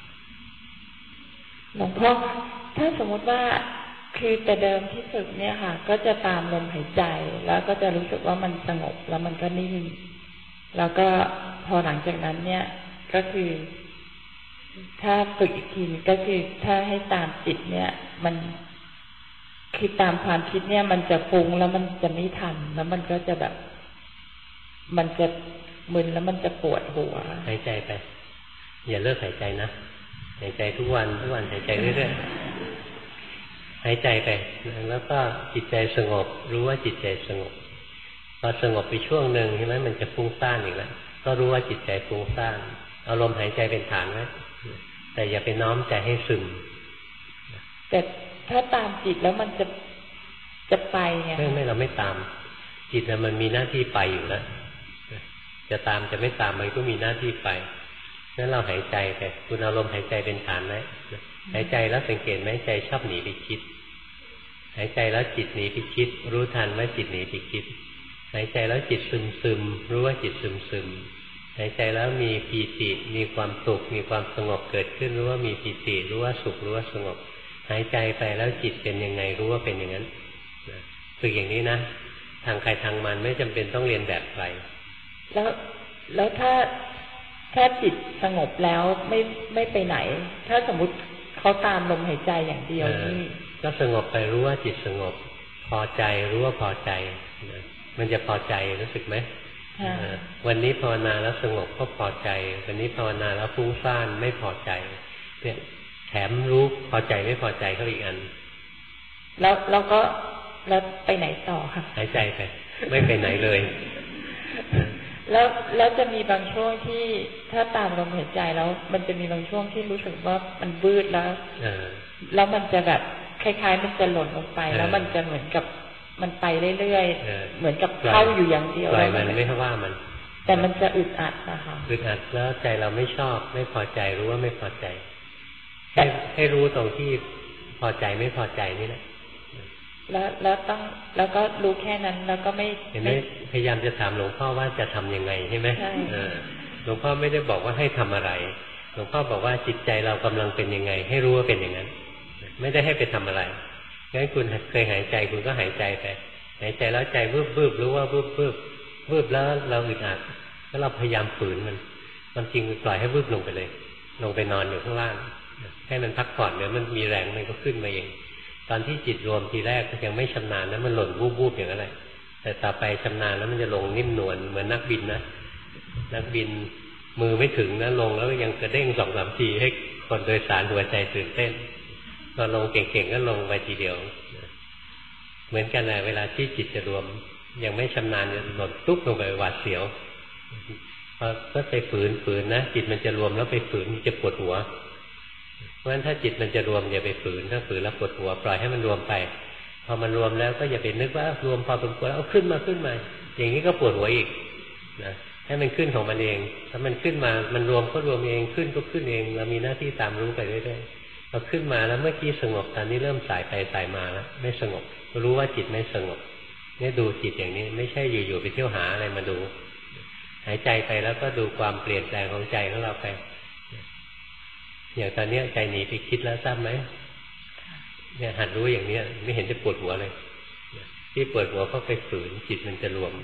หลวงพ่อถ้าสมมติว่าคือแต่เดิมที่ฝึกเนี่ยค่ะก็จะตามลมหายใจแล้วก็จะรู้สึกว่ามันสงบแล้วมันก็นิ่งแล้วก็พอหลังจากนั้นเนี่ยก็คือถ้าฝึกอีกทีก็คือถ้าให้ตามจิตเนี่ยมันคือตามความคิดเนี่ยมันจะฟุ้งแล้วมันจะไม่ทันแล้วมันก็จะแบบมันจะมึนแล้วมันจะปวดหัวหายใจไปอย่าเลิกหายใจนะหายใจทุกวันทุกวันหายใจเรื่อยๆหายใจไปแล้วก็จิตใจสงบรู้ว่าจิตใจสงบพอสงบไปช่วงหนึ่งใช่ไหมมันจะฟุ้งซ่านอีกแล้วก็รู้ว่าจิตใจฟุ้งซ่านเอาลมหายใจเป็นฐานไว้แต่อย่าไปน้อมใจให้ซึมแต่ถ้าตามจิตแล้วมันจะจะไปไงไม่ไม่เราไม่ตามจิตมันมีหน้าที่ไปอยู่แล้วจะตามจะไม่ตามมันก็มีหน้าที่ไปงั้นเราหายใจไปคุณเอาลมหายใจเป็นฐานไว้หายใจแล้วสังเกตไหมใจชอบหนีไปคิดหายใจแล้วจิตหนีไปคิดรู้ทันว่าจิตหนีไปคิดหายใจแล้วจิตซึมซึมรู้ว่าจิตซึมซึมหายใจแล้วมีปีติมีความสุขมีความสงบเกิดขึ้นรู้ว่ามีปีติรู้ว่าสุขรู้ว่าสงบหายใจไปแล้วจิตเป็นยังไงรู้ว่าเป็นอย่างนั้นฝึกอย่างนี้นะทางใครทางมันไม่จำเป็นต้องเรียนแบบใครแล้วแล้วถ้าถ้าจิตสงบแล้วไม่ไม่ไปไหนถ้าสมมุติเขาตามลมหายใจอย่างเดียวนี่ก็สงบไปรู้ว่าจิตสงบพอใจรู้ว่าพอใจมันจะพอใจรู้สึกไหมวันนี้ภาวนาแล้วสงบก็พอใจวันนี้ภาวนาแล้วฟุ้งซ่านไม่พอใจเนี่ยแถมรู้พอใจไม่พอใจเขาอีกอันแล้วเราก็แล้วไปไหนต่อค่ะหายใจไปไม่ไปไหนเลยแล้วแล้วจะมีบางช่วงที่ถ้าตามลมหายใจแล้วมันจะมีบางช่วงที่รู้สึกว่ามันบืดแล้วแล้วมันจะแบบคล้ายๆมันจะหล่นลงไปแล้วมันจะเหมือนกับมันไปเรื่อยๆเหมือนกับเข้าอยู่อย่างเดียวปล่อยมันไม่ว่ามันแต่มันจะอึดอัดนะคะอึดอัดแล้วใจเราไม่ชอบไม่พอใจรู้ว่าไม่พอใจให้ให้รู้ตรงที่พอใจไม่พอใจนี่แหละแล้วแล้วต้องแล้วก็รู้แค่นั้นแล้วก็ไม่เห็นไหมพยายามจะถามหลวงพ่อว่าจะทํำยังไงใช่ไหมหลวงพ่อไม่ได้บอกว่าให้ทำอะไรหลวงพ่อบอกว่าจิตใจเรากำลังเป็นยังไงให้รู้ว่าเป็นอย่างนั้นไม่ได้ให้ไปทำอะไรงั้นคุณเคยหายใจคุณก็หายใจไปหายใจแล้วใจวืบวืบรู้ว่าวืบวืบวืบแล้วเราอึดอัดแล้วเราพยายามฝืนมันความจริงปล่อยให้วืบลงไปเลยลงไปนอนอยู่ข้างล่างให้มันพักผ่อนเดี๋ยวมันมีแรงมันก็ขึ้นมาเองตอนที่จิตรวมทีแรกก็ยังไม่ชำนาญนะมันหล่นวูบวูบอย่างนั้นแหละแต่ต่อไปชำนาญแล้วมันจะลงนิ่มนวลเหมือนนักบินนะนักบินมือไม่ถึงนะลงแล้วยังกระเด้งสองสามทีให้คนโดยสารหัวใจตื่นเต้นตอนลงเก่งๆก็ลงไปทีเดียวเหมือนกันแหละเวลาที่จิตจะรวมยังไม่ชำนาญหล่นตุ๊บลงไปหวาดเสียวพอก็ไปฝืนฝืนนะจิตมันจะรวมแล้วไปฝืนมันจะปวดหัวเพราะฉะนั้นถ้าจิตมันจะรวมอย่าไปฝืนถ้าฝืนแล้วปวดหัวปล่อยให้มันรวมไปพอมันรวมแล้วก็อย่าไปนึกว่ารวมพอสมควรเอาขึ้นมาขึ้นมาอย่างนี้ก็ปวดหัวอีกนะให้มันขึ้นของมันเองถ้ามันขึ้นมามันรวมก็รวมเองขึ้นก็ขึ้นเองเรามีหน้าที่ตามรู้ไปเรื่อยๆพอขึ้นมาแล้วเมื่อกี้สงบตอนนี้เริ่มสายไปสายมาแล้วไม่สงบรู้ว่าจิตไม่สงบนี่ดูจิตอย่างนี้ไม่ใช่อยู่ๆไปเที่ยวหาอะไรมาดูหายใจไปแล้วก็ดูความเปลี่ยนแปลงของใจของเราไปอย่างตอนนี้ใจหนีไปคิดแล้วทราบไหมเนี่ยหัดรู้อย่างนี้ไม่เห็นจะปวดหัวเลยที่ปวดหัวเพราะไปฝืนจิตมันจะรวม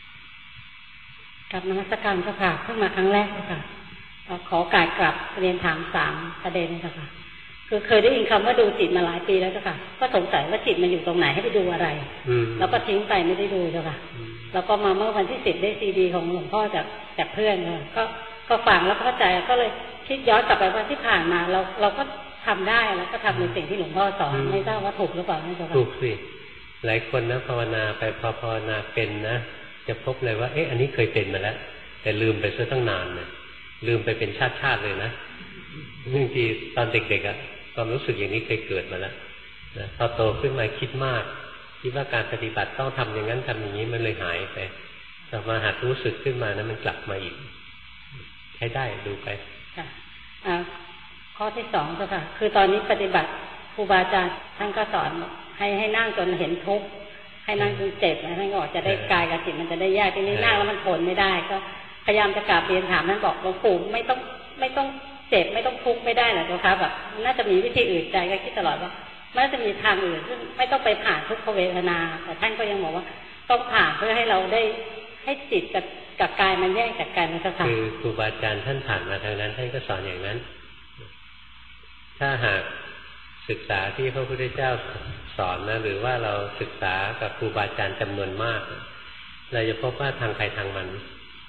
กับนมัสการเจ้าค่ะเพิ่งมาครั้งแรกเลยค่ะขอการกลับเรียนถามสามประเด็นเจ้าค่ะคือเคยได้ยินคำว่าดูจิตมาหลายปีแล้วเจ้าค่ะก็สงสัยว่าจิตมันอยู่ตรงไหนให้ไปดูอะไรแล้วก็ทิ้งไปไม่ได้ดูเจ้าค่ะแล้วก็มาเมื่อวันที่สิบได้ซีดีของหลวงพ่อจากจากเพื่อนก็ก็ฟังแล้วเข้าใจก็เลยคิดย้อนกลับไปว่าที่ผ่านมาเราเราก็ทำได้แล้วก็ทำในสิ่งที่หลวงพ่อสอนไม่ทราบว่าถูกหรือเปล่าเจ้าค่ะถูกสิหลายคนนะภาวนาไปพอภาวนาเป็นนะจะพบเลยว่าเอ๊ะอันนี้เคยเป็นมาแล้วแต่ลืมไปซะตั้งนานนะลืมไปเป็นชาติชาติเลยนะบางทีตอนเด็กๆอ่ะความรู้สึกอย่างนี้เคยเกิดมาแล้วนะพอโตขึ้นมาคิดมากคิดว่าการปฏิบัติต้องทำอย่างนั้นทำอย่างนี้มันเลยหายไปต่อมาหัดรู้สึกขึ้นมานะมันกลับมาอีกใช้ได้ดูไปค่ะอ่าข้อที่สองเจ้าค่ะคือตอนนี้ปฏิบัติครูบาอาจารย์ท่านก็สอนให้ให้นั่งจนเห็นทุกข์ให้นั่งจนเจ็บนะท่านก็บอกจะได้กายกับจิตมันจะได้แยกทีนี้นั่งแล้วมันทนไม่ได้ก็พยายามจะกราบเรียนถามท่านบอกหลวงปู่ไม่ต้องไม่ต้องเจ็บไม่ต้องทุกข์ไม่ได้หรอกเจ้าค่ะแบบน่าจะมีวิธีอื่นใจก็คิดตลอดว่าน่าจะมีทางอื่นซึ่งไม่ต้องไปผ่านทุกขเวทนาแต่ท่านก็ยังบอกว่าต้องผ่านเพื่อให้เราได้ให้จิตกับกับกายมันแยกจากกันนะเจ้าค่ะคือครูบาอาจารย์ท่านผ่านมาทางนั้นท่านก็สอนอย่างนั้นถ้าหากศึกษาที่พระพุทธเจ้าสอนนะหรือว่าเราศึกษากับครูบาอาจารย์จำนวนมากเราจะพบว่าทางใครทางมัน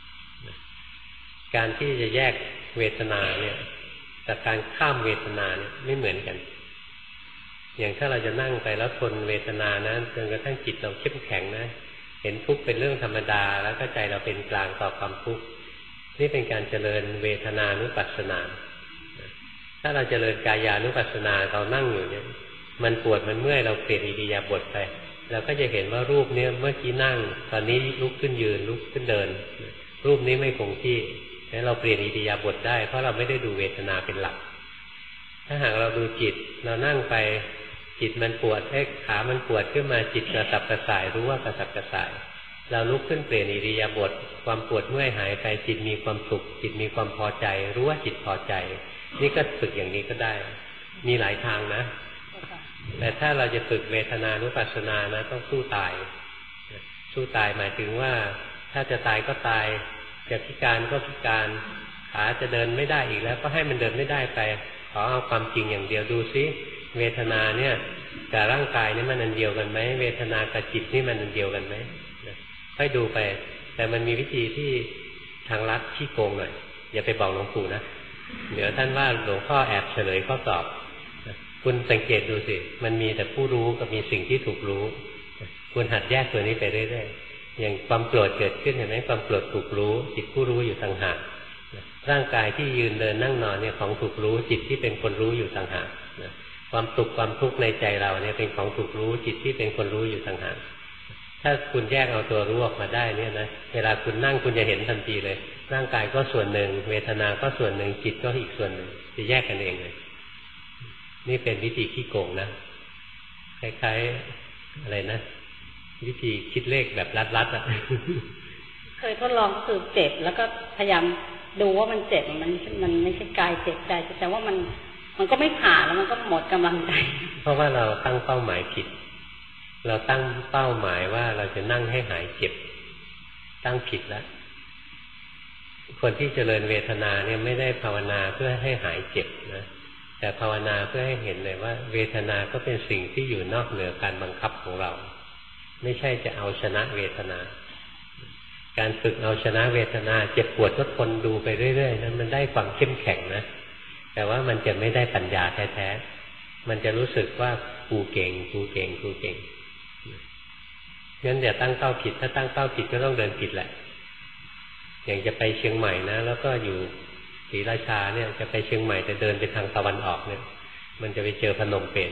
การที่จะแยกเวทนาเนี่ยกับการข้ามเวทนาเนี่ยไม่เหมือนกันอย่างถ้าเราจะนั่งไปแล้วทนเวทนานะจนกระทั่งจิตเราเข้มแข็งนะเห็นทุกข์เป็นเรื่องธรรมดาแล้วก็ใจเราเป็นกลางต่อความทุกข์นี่เป็นการเจริญเวทนานุปัสสนาถ้าเราเจริญกายานุปัสสนาเรานั่งอยู่เนี่ยมันปวดมันเมื่อยเราเปลี่ยนอิริยาบถไปเราก็จะเห็นว่ารูปนี้เมื่อกี้นั่งตอนนี้ลุกขึ้นยืนลุกขึ้นเดินรูปนี้ไม่คงที่แล้วเราเปลี่ยนอิริยาบถได้เพราะเราไม่ได้ดูเวทนาเป็นหลักถ้าหากเราดูจิตเรานั่งไปจิตมันปวดเอ๊ะขามันปวดขึ้นมาจิตกระสับกระส่ายรู้ว่ากระสับกระส่ายเราลุกขึ้นเปลี่ยนอิริยาบถความปวดเมื่อยหายไปจิตมีความสุขจิตมีความพอใจรู้ว่าจิตพอใจนี่ก็ฝึกอย่างนี้ก็ได้มีหลายทางนะแต่ถ้าเราจะฝึกเวทนานุปัสสนานะต้องสู้ตายสู้ตายหมายถึงว่าถ้าจะตายก็ตายจะพิการก็พิการขาจะเดินไม่ได้อีกแล้วก็ให้มันเดินไม่ได้ไปขอเอาความจริงอย่างเดียวดูซิเวทนาเนี่ยกับร่างกายนี่มันอันเดียวกันไหมเวทนากับจิตนี่มันอันเดียวกันไหมค่อยดูไปแต่มันมีวิธีที่ทางลัดขี้โกงหน่อยอย่าไปบอกหลวงปู่นะเดี๋ยวท่านว่าหลวงพ่อแอบเฉลยข้อสอบคุณสังเกตดูสิมันมีแต่ผู้รู้กับมีสิ่งที่ถูกรู้คุณหัดแยกตัวนี้ไปเรื่อยๆอย่างความโกรธเกิดขึ้นเห็นไหมความโกรธถูกรู้จิตผู้รู้อยู่ต่างหากร่างกายที่ยืนเดินนั่งนอนเนี่ยของถูกรู้จิตที่เป็นคนรู้อยู่ต่างหากความสุขความทุกข์ในใจเราเนี่ยเป็นของถูกรู้จิตที่เป็นคนรู้อยู่ต่างหากถ้าคุณแยกเอาตัวรู้ออกมาได้เนี่ยนะเวลาคุณนั่งคุณจะเห็นทันทีเลยร่างกายก็ส่วนหนึ่งเวทนาก็ส่วนหนึ่งจิตก็อีกส่วนหนึ่งจะแยกกันเองเลยนี่เป็นวิธีขี้โกงนะคล้ายๆอะไรนะวิธีคิดเลขแบบลัดๆอ่ะเคยทดลองคือเจ็บแล้วก็พยายามดูว่ามันเจ็บมันมันไม่ใช่กายเจ็บใจแต่ว่ามันมันก็ไม่ผ่านแล้วมันก็หมดกำลังใจเพราะว่าเราตั้งเป้าหมายผิดเราตั้งเป้าหมายว่าเราจะนั่งให้หายเจ็บตั้งผิดแล้วคนที่เจริญเวทนาเนี่ยไม่ได้ภาวนาเพื่อให้หายเจ็บนะแต่ภาวนาเพื่อให้เห็นเลยว่าเวทนาก็เป็นสิ่งที่อยู่นอกเหนือการบังคับของเราไม่ใช่จะเอาชนะเวทนาการฝึกเอาชนะเวทนาเจ็บปวดก็ทนดูไปเรื่อยๆนั้นมันได้ความเข้มแข็งนะแต่ว่ามันจะไม่ได้ปัญญาแท้ๆมันจะรู้สึกว่ากูเก่งกูเก่งกูเก่งงั้นอย่าตั้งเป้าผิดถ้าตั้งเป้าผิดก็ต้องเดินผิดแหละอย่างจะไปเชียงใหม่นะแล้วก็อยู่ศรีราชาเนี่ยจะไปเชียงใหม่แต่เดินไปทางตะวันออกเนี่ยมันจะไปเจอพนมเปญ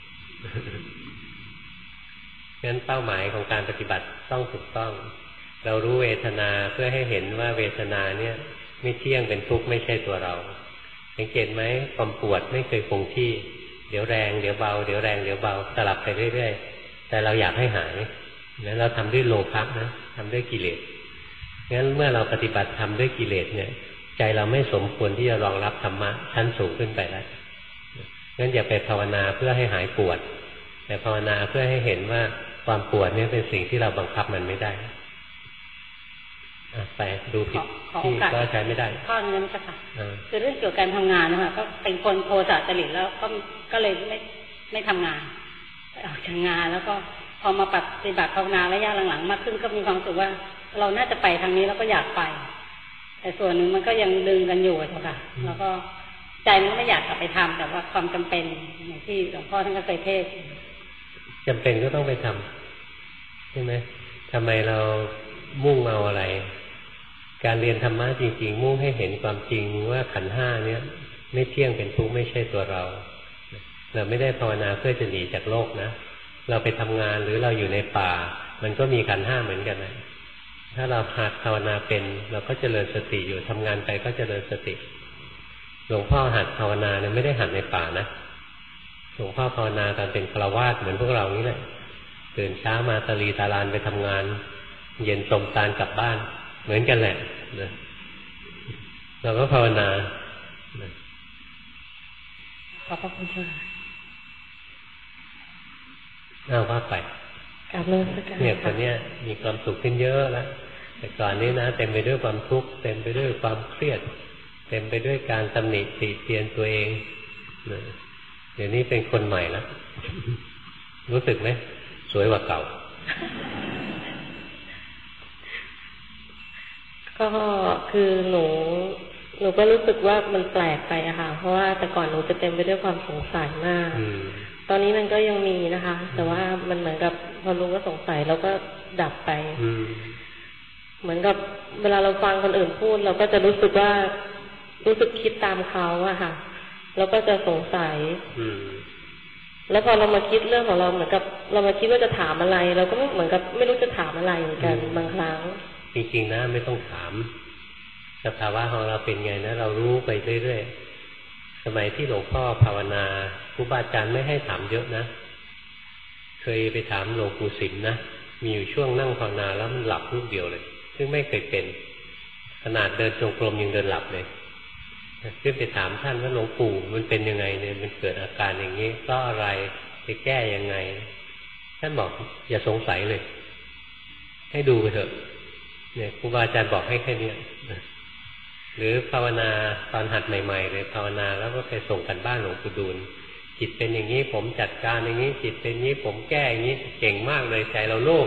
งั้นเป้าหมายของการปฏิบัติต้องถูกต้องเรารู้เวทนาเพื่อให้เห็นว่าเวทนาเนี่ยไม่เที่ยงเป็นทุกข์ไม่ใช่ตัวเราสังเกตไหมความปวดไม่เคยคงที่เดี๋ยวแรงเดี๋ยวเบาเดี๋ยวแรงเดี๋ยวเบาสลับไปเรื่อยๆแต่เราอยากให้หายแล้วเราทำด้วยโลภะนะทำด้วยกิเลสงั้นเมื่อเราปฏิบัติทำด้วยกิเลสเนี่ยใจเราไม่สมควรที่จะรองรับธรรมะชั้นสูงขึ้นไปแล้วงั้นอย่าไปภาวนาเพื่อให้หายปวดแต่ภาวนาเพื่อให้เห็นว่าความปวดเนี่ยเป็นสิ่งที่เราบังคับมันไม่ได้ไปดูผิดที่ก็ใช้ไม่ได้ข้อนี้มันจะค่ะคือเรื่องเกี่ยวกับการทำงานนะคะก็เป็นคนโทสะจริตแล้วก็ก็เลยไม่ไม่ทำงานออกจากงานแล้วก็พอมาปฏิบัติภาวนาระยะหลังๆมากขึ้นก็มีความรู้สึกว่าเราน่าจะไปทางนี้แล้วก็อยากไปแต่ส่วนหนึ่งมันก็ยังดึงกันอยู่ค่ะแล้วก็ใจมันไม่อยากกลับไปทำแต่ว่าความจำเป็นอย่างที่หลวงพ่อท่านก็เคยเทศจำเป็นก็ต้องไปทำใช่ไหมทำไมเรามุ่งเอาอะไรการเรียนธรรมะจริงๆมุ่งให้เห็นความจริงว่าขันธ์ห้าเนี้ยไม่เที่ยงเป็นทุกข์ไม่ใช่ตัวเราเราไม่ได้ภาวนาเพื่อจะหนีจากโลกนะเราไปทำงานหรือเราอยู่ในป่ามันก็มีขันธ์ห้าเหมือนกันนะถ้าเราหัดภาวนาเป็นเราก็เจริญสติอยู่ทำงานไปก็เจริญสติหลวงพ่อหัดภาวนาเนี่ยไม่ได้หัดในป่านะหลวงพ่อภาวนาตอนเป็นฆราวาสเหมือนพวกเรานี่แหละตื่นเช้ามาตะลีตาลานไปทำงานเย็นสมตาลกลับบ้านเหมือนกันแหละนะเราก็ภาวนาขอบพระคุณค่ะเอาว่าไปเนี่ยคนเนี้ยมีความสุขขึ้นเยอะแล้วแต่ก่อนนี้นะเต็มไปด้วยความทุกข์เต็มไปด้วยความเครียดเต็มไปด้วยการตำหนิติเตียนตัวเองนะเดี๋ยวนี้เป็นคนใหม่แล้วรู้สึกไหมสวยกว่าเก่าก็คือหนูหนูก็รู้สึกว่ามันแปลกไปอะค่ะเพราะว่าแต่ก่อนหนูจะเต็มไปด้วยความสงสัยมากตอนนี้มันก็ยังมีนะคะแต่ว่ามันเหมือนกับพอรู้ว่าสงสัยแล้วก็ดับไปเหมือนกับเวลาเราฟังคนอื่นพูดเราก็จะรู้สึกว่ารู้สึกคิดตามเขาอะค่ะแล้วก็จะสงสัยแล้วพอเรามาคิดเรื่องของเราเหมือนกับเรามาคิดว่าจะถามอะไรเราก็เหมือนกับไม่รู้จะถามอะไรเหมือนกันบางครั้งจริงๆนะไม่ต้องถามสภาวะของเราเป็นไงนะเรารู้ไปเรื่อยๆสมัยที่หลวงพ่อภาวนาครูบาอาจารย์ไม่ให้ถามเยอะนะเคยไปถามหลวงปู่สิมนะมีอยู่ช่วงนั่งภาวนาแล้วมันหลับรูปเดียวเลยซึ่งไม่เคยเป็นขนาดเดินจงกรมยังเดินหลับเลยขึ้นไปถามท่านว่าหลวงปู่มันเป็นยังไงเนี่ยมันเกิดอาการอย่างนี้ก็อะไรจะแก้ยังไงท่านบอกอย่าสงสัยเลยให้ดูไปเถอะเนี่ยครูบาอาจารย์บอกให้แค่นี้หรือภาวนาตอนหัดใหม่ๆเลยภาวนาแล้วก็ไปส่งกันบ้านหลวงปู่ดูลจิตเป็นอย่างนี้ผมจัดการอย่างนี้จิตเป็นอย่างนี้ผมแก้อย่างนี้เก่งมากเลยใจเราโล่ง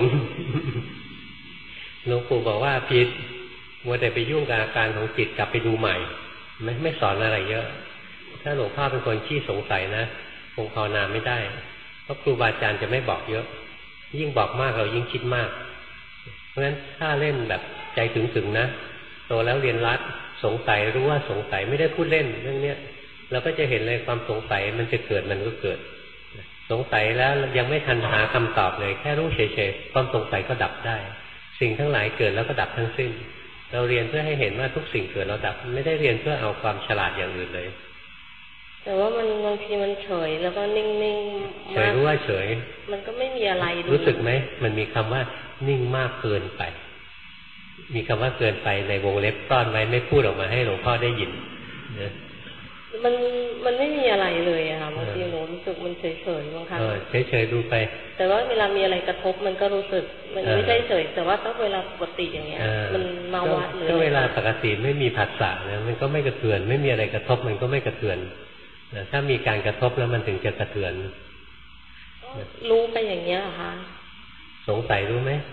หลวงปู่บอกว่าผิดมัวแต่ไปยุ่งกับอาการของจิตกลับไปดูใหม่ไม่ไม่สอนอะไรเยอะถ้าหลวงพ่อเป็นคนขี้สงสัยนะคงภาวนาไม่ได้เพราะครูบาอาจารย์จะไม่บอกเยอะยิ่งบอกมากเรายิ่งคิดมากเพราะฉะนั้นถ้าเล่นแบบใจถึงๆนะโตแล้วเรียนรัดสงสัยรู้ว่าสงสัยไม่ได้พูดเล่นเรื่องเนี้ยเราก็จะเห็นเลยความสงสัยมันจะเกิดมันก็เกิดสงสัยแล้วยังไม่ทันหาคำตอบเลยแค่รู้เฉยๆความสงสัยก็ดับได้สิ่งทั้งหลายเกิดแล้วก็ดับทั้งสิ้นเราเรียนเพื่อให้เห็นว่าทุกสิ่งเกิดแล้วดับไม่ได้เรียนเพื่อเอาความฉลาดอย่างอื่นเลยแต่ว่ามันบางทีมันเฉยแล้วก็นิ่งๆเฉยรู้ว่าเฉยมันก็ไม่มีอะไรรู้สึกไหมมันมีคำว่านิ่งมากเกินไปมีคำว่าเกินไปในวงเล็บซ่อนไว้ไม่พูดออกมาให้หลวงพ่อได้ยินนะมันมันไม่มีอะไรเลยอะค่ะบางทีหนูรู้สึกมันเฉยเฉยบางครั้งเฉยเฉยดูไปแต่ว่าเวลามีอะไรกระทบมันก็รู้สึกมันไม่ใช่เฉยแต่ว่าถ้าเวลาปกติอย่างเงี้ยมันมาวัดเลยก็เวลาปกติไม่มีผัสสะนะมันก็ไม่กระเทือนไม่มีอะไรกระทบมันก็ไม่กระเทือนนะถ้ามีการกระทบแล้วมันถึงจะกระเทือนรู้ไปอย่างเงี้ยค่ะสงสัยรู้ไหม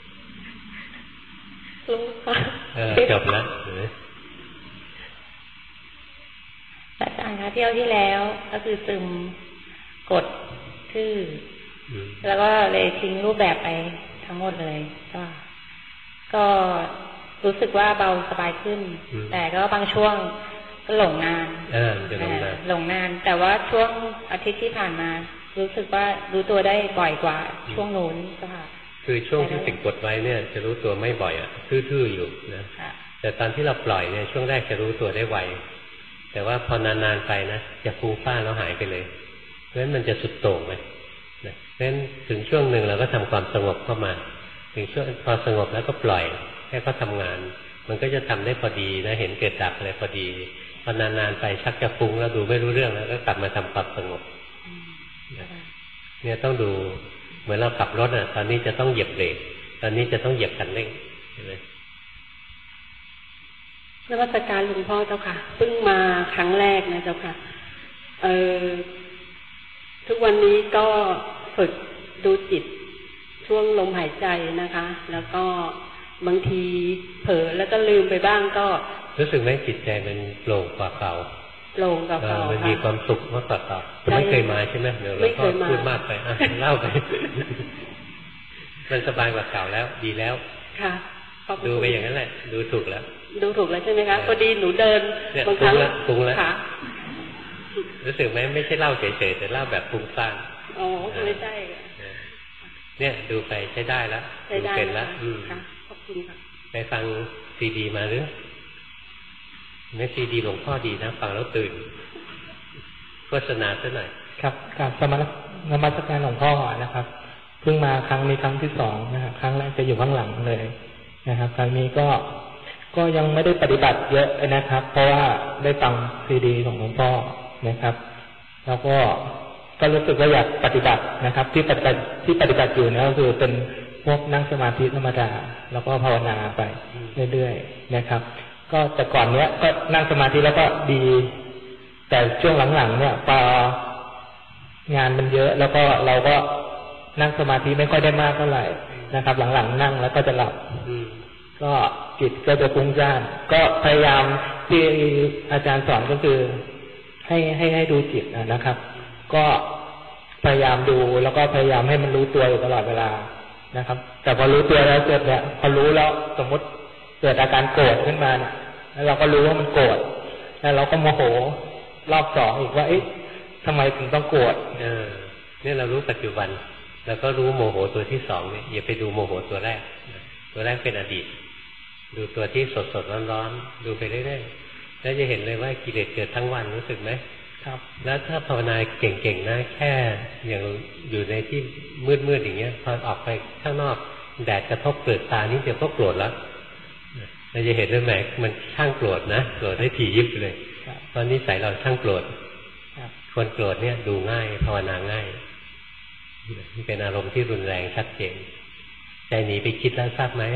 รู้ค่ะจบแล้วอาจารย์คะเที่ยวที่แล้วก็คือซึมกดชื่อแล้วก็เลยทิ้งรูปแบบไปทั้งหมดเลยก็ก็รู้สึกว่าเบาสบายขึ้นแต่ก็บางช่วงก็หลงงานหลงงานแต่ว่าช่วงอาทิตย์ที่ผ่านมารู้สึกว่ารู้ตัวได้บ่อยกว่าช่วงนู้นค่ะคือช่วงที่ติดกดไว้เนี่ยจะรู้ตัวไม่บ่อยอ่ะทื่อๆอยู่นะแต่ตอนที่เราปล่อยเนี่ยช่วงแรกจะรู้ตัวได้ไวแต่ว่าพอนานๆไปนะจะฟุ้งซ่านแล้วหายไปเลยเพราะฉะนั้นมันจะสุดโต่งไปนะเพราะฉะนั้นถึงช่วงหนึ่งเราก็ทำความสงบเข้ามาถึงช่วงพอสงบแล้วก็ปล่อยให้เขาทำงานมันก็จะทำได้พอดีนะเห็นเกิดดับอะไรพอดีพอนานๆไปชักจะฟุ้งแล้วดูไม่รู้เรื่องแล้วก็กลับมาทำความสงบเนี่ยต้องดูเหมือนเราขับรถอ่ะตอนนี้จะต้องเหยียบเบรกตอนนี้จะต้องเหยียบคันเร่งเห็นไหมนมัสการหลวงพ่อเจ้าค่ะเพิ่งมาครั้งแรกนะเจ้าค่ะเออทุกวันนี้ก็ฝึกดูจิตช่วงลมหายใจนะคะ แล้วก็บางทีเผลอแล้วก็ลืมไปบ้างก็รู้สึกไหมจิตใจมันโปร่งกว่าเก่าโปร่งกว่าเก่ามันมีความสุขมากกว่าเก่าไม่เคยมาใช่ไหมเดี๋ยวเราก็พูดมากไปอ่ะเล่าไปมันสบายกว่าเก่าแล้วดีแล้วค่ะดูไปอย่างนั้นแหละดูถูกแล้วดูถูกแล้วใช่ไหมคะพอดีหนูเดินบางครั้งปรุงแล้วรู้สึกไหมไม่ใช่เล่าเฉยๆแต่เล่าแบบปรุงสร้างอ๋อไม่ใช่เนี่ยดูไปใช้ได้แล้วดูเป็นแล้วค่ะขอบคุณค่ะไปฟังซีดีมาหรือไม่ซีดีหลวงพ่อดีนะฟังแล้วตื่นโฆษณาซะหน่อยครับกับสมณนมัสการหลวงพ่อนะครับเพิ่งมาครั้งนี้ครั้งที่สองนะครับครั้งแรกจะอยู่ข้างหลังเลยนะครับครั้งนี้ก็ก็ยังไม่ได้ปฏิบัติเยอะนะครับ เพราะว่าได้ฟังซีดีของหลวงพ่อนะครับแล้วก็ก็รู้สึกว่าอยากปฏิบัตินะครับที่ปฏิบัติที่ปฏิบัติอยู่นะก็คือเป็นพวกนั่งสมาธิธรรมดาแล้วก็ภาวนาไปเรื่อยๆนะครับก็แต่ก่อนเนี้ยก็นั่งสมาธิแล้วก็ดีแต่ช่วงหลังๆเนี่ยพองานมันเยอะแล้วก็เราก็นั่งสมาธิไม่ค่อยได้มากเท่าไหร่นะครับหลังๆนั่งแล้วก็จะหลับก็จิตก็จะฟุ้งซ่านก็พยายามที่อาจารย์สอนก็คือให้ให้ให้ดูจิตนะครับก็พยายามดูแล้วก็พยายามให้มันรู้ตัวอยู่ตลอดเวลานะครับแต่พอรู้ตัวแล้วเกิดเนี่ยพอรู้แล้วสมมติเกิดอาการโกรธขึ้นมาเนี่ยแล้วเราก็รู้ว่ามันโกรธแล้วเราก็โมโหรอบสองอีกว่าเอ๊ะทำไมถึงต้องโกรธเออเนี่ยเรารู้ปัจจุบันแล้วก็รู้โมโหตัวที่สองเนี่ยอย่าไปดูโมโหตัวแรกตัวแรกเป็นอดีตดูตัวที่สดสดร้อนร้อนดูไปเรื่อยๆแล้วจะเห็นเลยว่ากิเลสเกิดทั้งวันรู้สึกไหมครับแล้วถ้าภาวนาเก่งๆนะแค่อย่างอยู่ในที่มืดๆอย่างเงี้ยพอออกไปข้างนอกแดดกระทบเปลือกตานี่เดี๋ยวก็โกรธแล้วเราจะเห็นเลยแหมมันช่างโกรธนะโกรธได้ถี่ยิบเลยตอนนี้ใส่เราช่างโกรธคนโกรธเนี่ยดูง่ายภาวนาง่ายเป็นอารมณ์ที่รุนแรงชัดเจนใจหนีไปคิดแล้วทราบไหม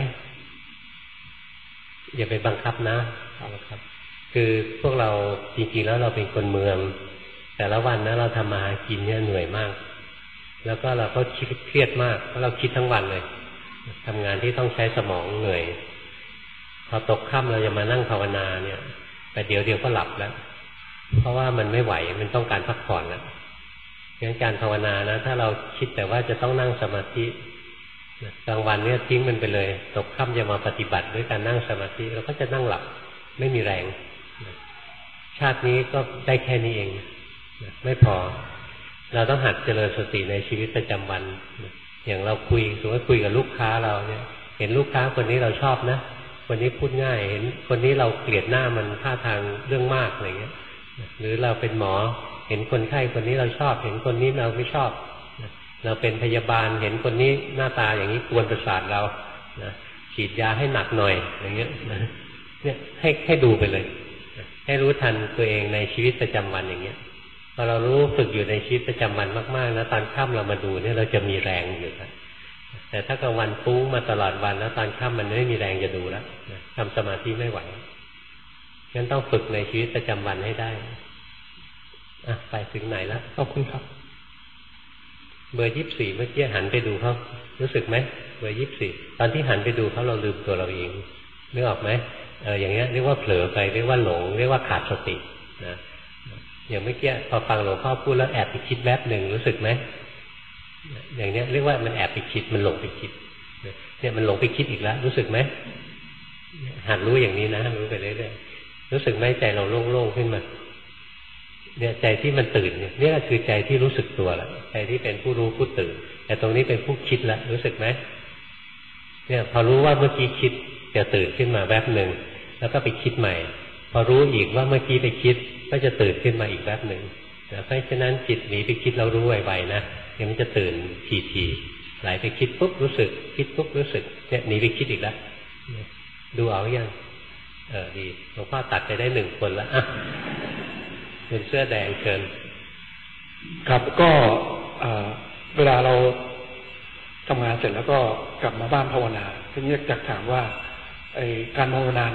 อย่าไปบังคับนะครับคือพวกเราจริงๆแล้วเราเป็นคนเมืองแต่ละวันนะเราทำมาหากินเนี่ยเหนื่อยมากแล้วก็เราก็คิดเครียดมากเพราะเราคิดทั้งวันเลยทำงานที่ต้องใช้สมองเหนื่อยพอตกค่ำเราจะมานั่งภาวนาเนี่ยแต่เดี๋ยวเดียวก็หลับแล้วเพราะว่ามันไม่ไหวมันต้องการพักผ่อนแล้วงั้นการภาวนานะถ้าเราคิดแต่ว่าจะต้องนั่งสมาธิกลางวันเนี่ยทิ้งมันไปเลยตกค่ำจะมาปฏิบัติด้วยการนั่งสมาธิเราก็จะนั่งหลับไม่มีแรงชาตินี้ก็ได้แค่นี้เองไม่พอเราต้องหัดเจริญสติในชีวิตประจำวันอย่างเราคุยสมมติคุยกับลูกค้าเราเนี่ยเห็นลูกค้าคนนี้เราชอบนะคนนี้พูดง่ายเห็นคนนี้เราเกลียดหน้ามันท่าทางเรื่องมากอะไรเงี้ยหรือเราเป็นหมอเห็นคนไข้คนนี้เราชอบเห็นคนนี้เราไม่ชอบเราเป็นพยาบาลเห็นคนนี้หน้าตาอย่างนี้กวนประสาทเรานะฉีดยาให้หนักหน่อยอย่างเงี้ยเนี่ยให้ให้ดูไปเลยให้รู้ทันตัวเองในชีวิตประจำวันอย่างเงี้ยพอเรารู้ฝึกอยู่ในชีวิตประจำวันมากๆแล้วตอนค่ำเรามาดูเนี่ยเราจะมีแรงอยู่นะแต่ถ้ากลางวันฟุ้งมาตลอดวันแล้วตอนค่ำมันไม่มีแรงจะดูแล้วทำสมาธิไม่ไหวงั้นต้องฝึกในชีวิตประจำวันให้ได้อ่ะไปถึงไหนแล้วขอบคุณครับเบอร์ยี่สิบสี่เมื่อกี้หันไปดูเขารู้สึกไหมเบอร์ยี่สิบสี่ตอนที่หันไปดูเขาเราลืมตัวเราเองนึกออกไหมเอออย่างเงี้ยเรียกว่าเผลอไปเรียกว่าหลงเรียกว่าขาดสตินะอย่างเมื่อกี้พอฟังหลวงพ่อพูดแล้วแอบไปคิดแวบหนึ่งรู้สึกไหมอย่างเนี้ยเรียกว่ามันแอบไปคิดมันหลงไปคิดเนี่ยมันหลงไปคิดอีกแล้วรู้สึกไหมหัดรู้อย่างนี้นะรู้ไปเรื่อยๆรู้สึกไหมใจเราโล่งๆขึ้นมาเนี่ยใจที่มันตื่นเนี่ยนี่ก็คือใจที่รู้สึกตัวละใจที่เป็นผู้รู้ผู้ตื่นแต่ตรงนี้เป็นผู้คิดละรู้สึกไหมเนี่ยพอรู้ว่าเมื่อกี้คิดจะตื่นขึ้นมาแวบหนึ่งแล้วก็ไปคิดใหม่พอรู้อีกว่าเมื่อกี้ไปคิดก็จะตื่นขึ้นมาอีกแวบหนึ่งเพราะฉะนั้นจิตหนีไปคิดเรารู้ไวๆนะเดี๋ยวมันจะตื่นทีๆไหลไปคิดปุ๊บรู้สึกคิดปุ๊บรู้สึกเนี่ยหนีไปคิดอีกแล้วดูเอาหรือยังเออดีหลวงพ่อตัดไปได้หนึ่งคนแล้วอ่ะเป็นเสื้อแดงเชิญครับก็เวลาเราทำงานเสร็จแล้วก็กลับมาบ้านภาวนาทีนี้อยากถามว่าไอ้การภาวนาเนี่ย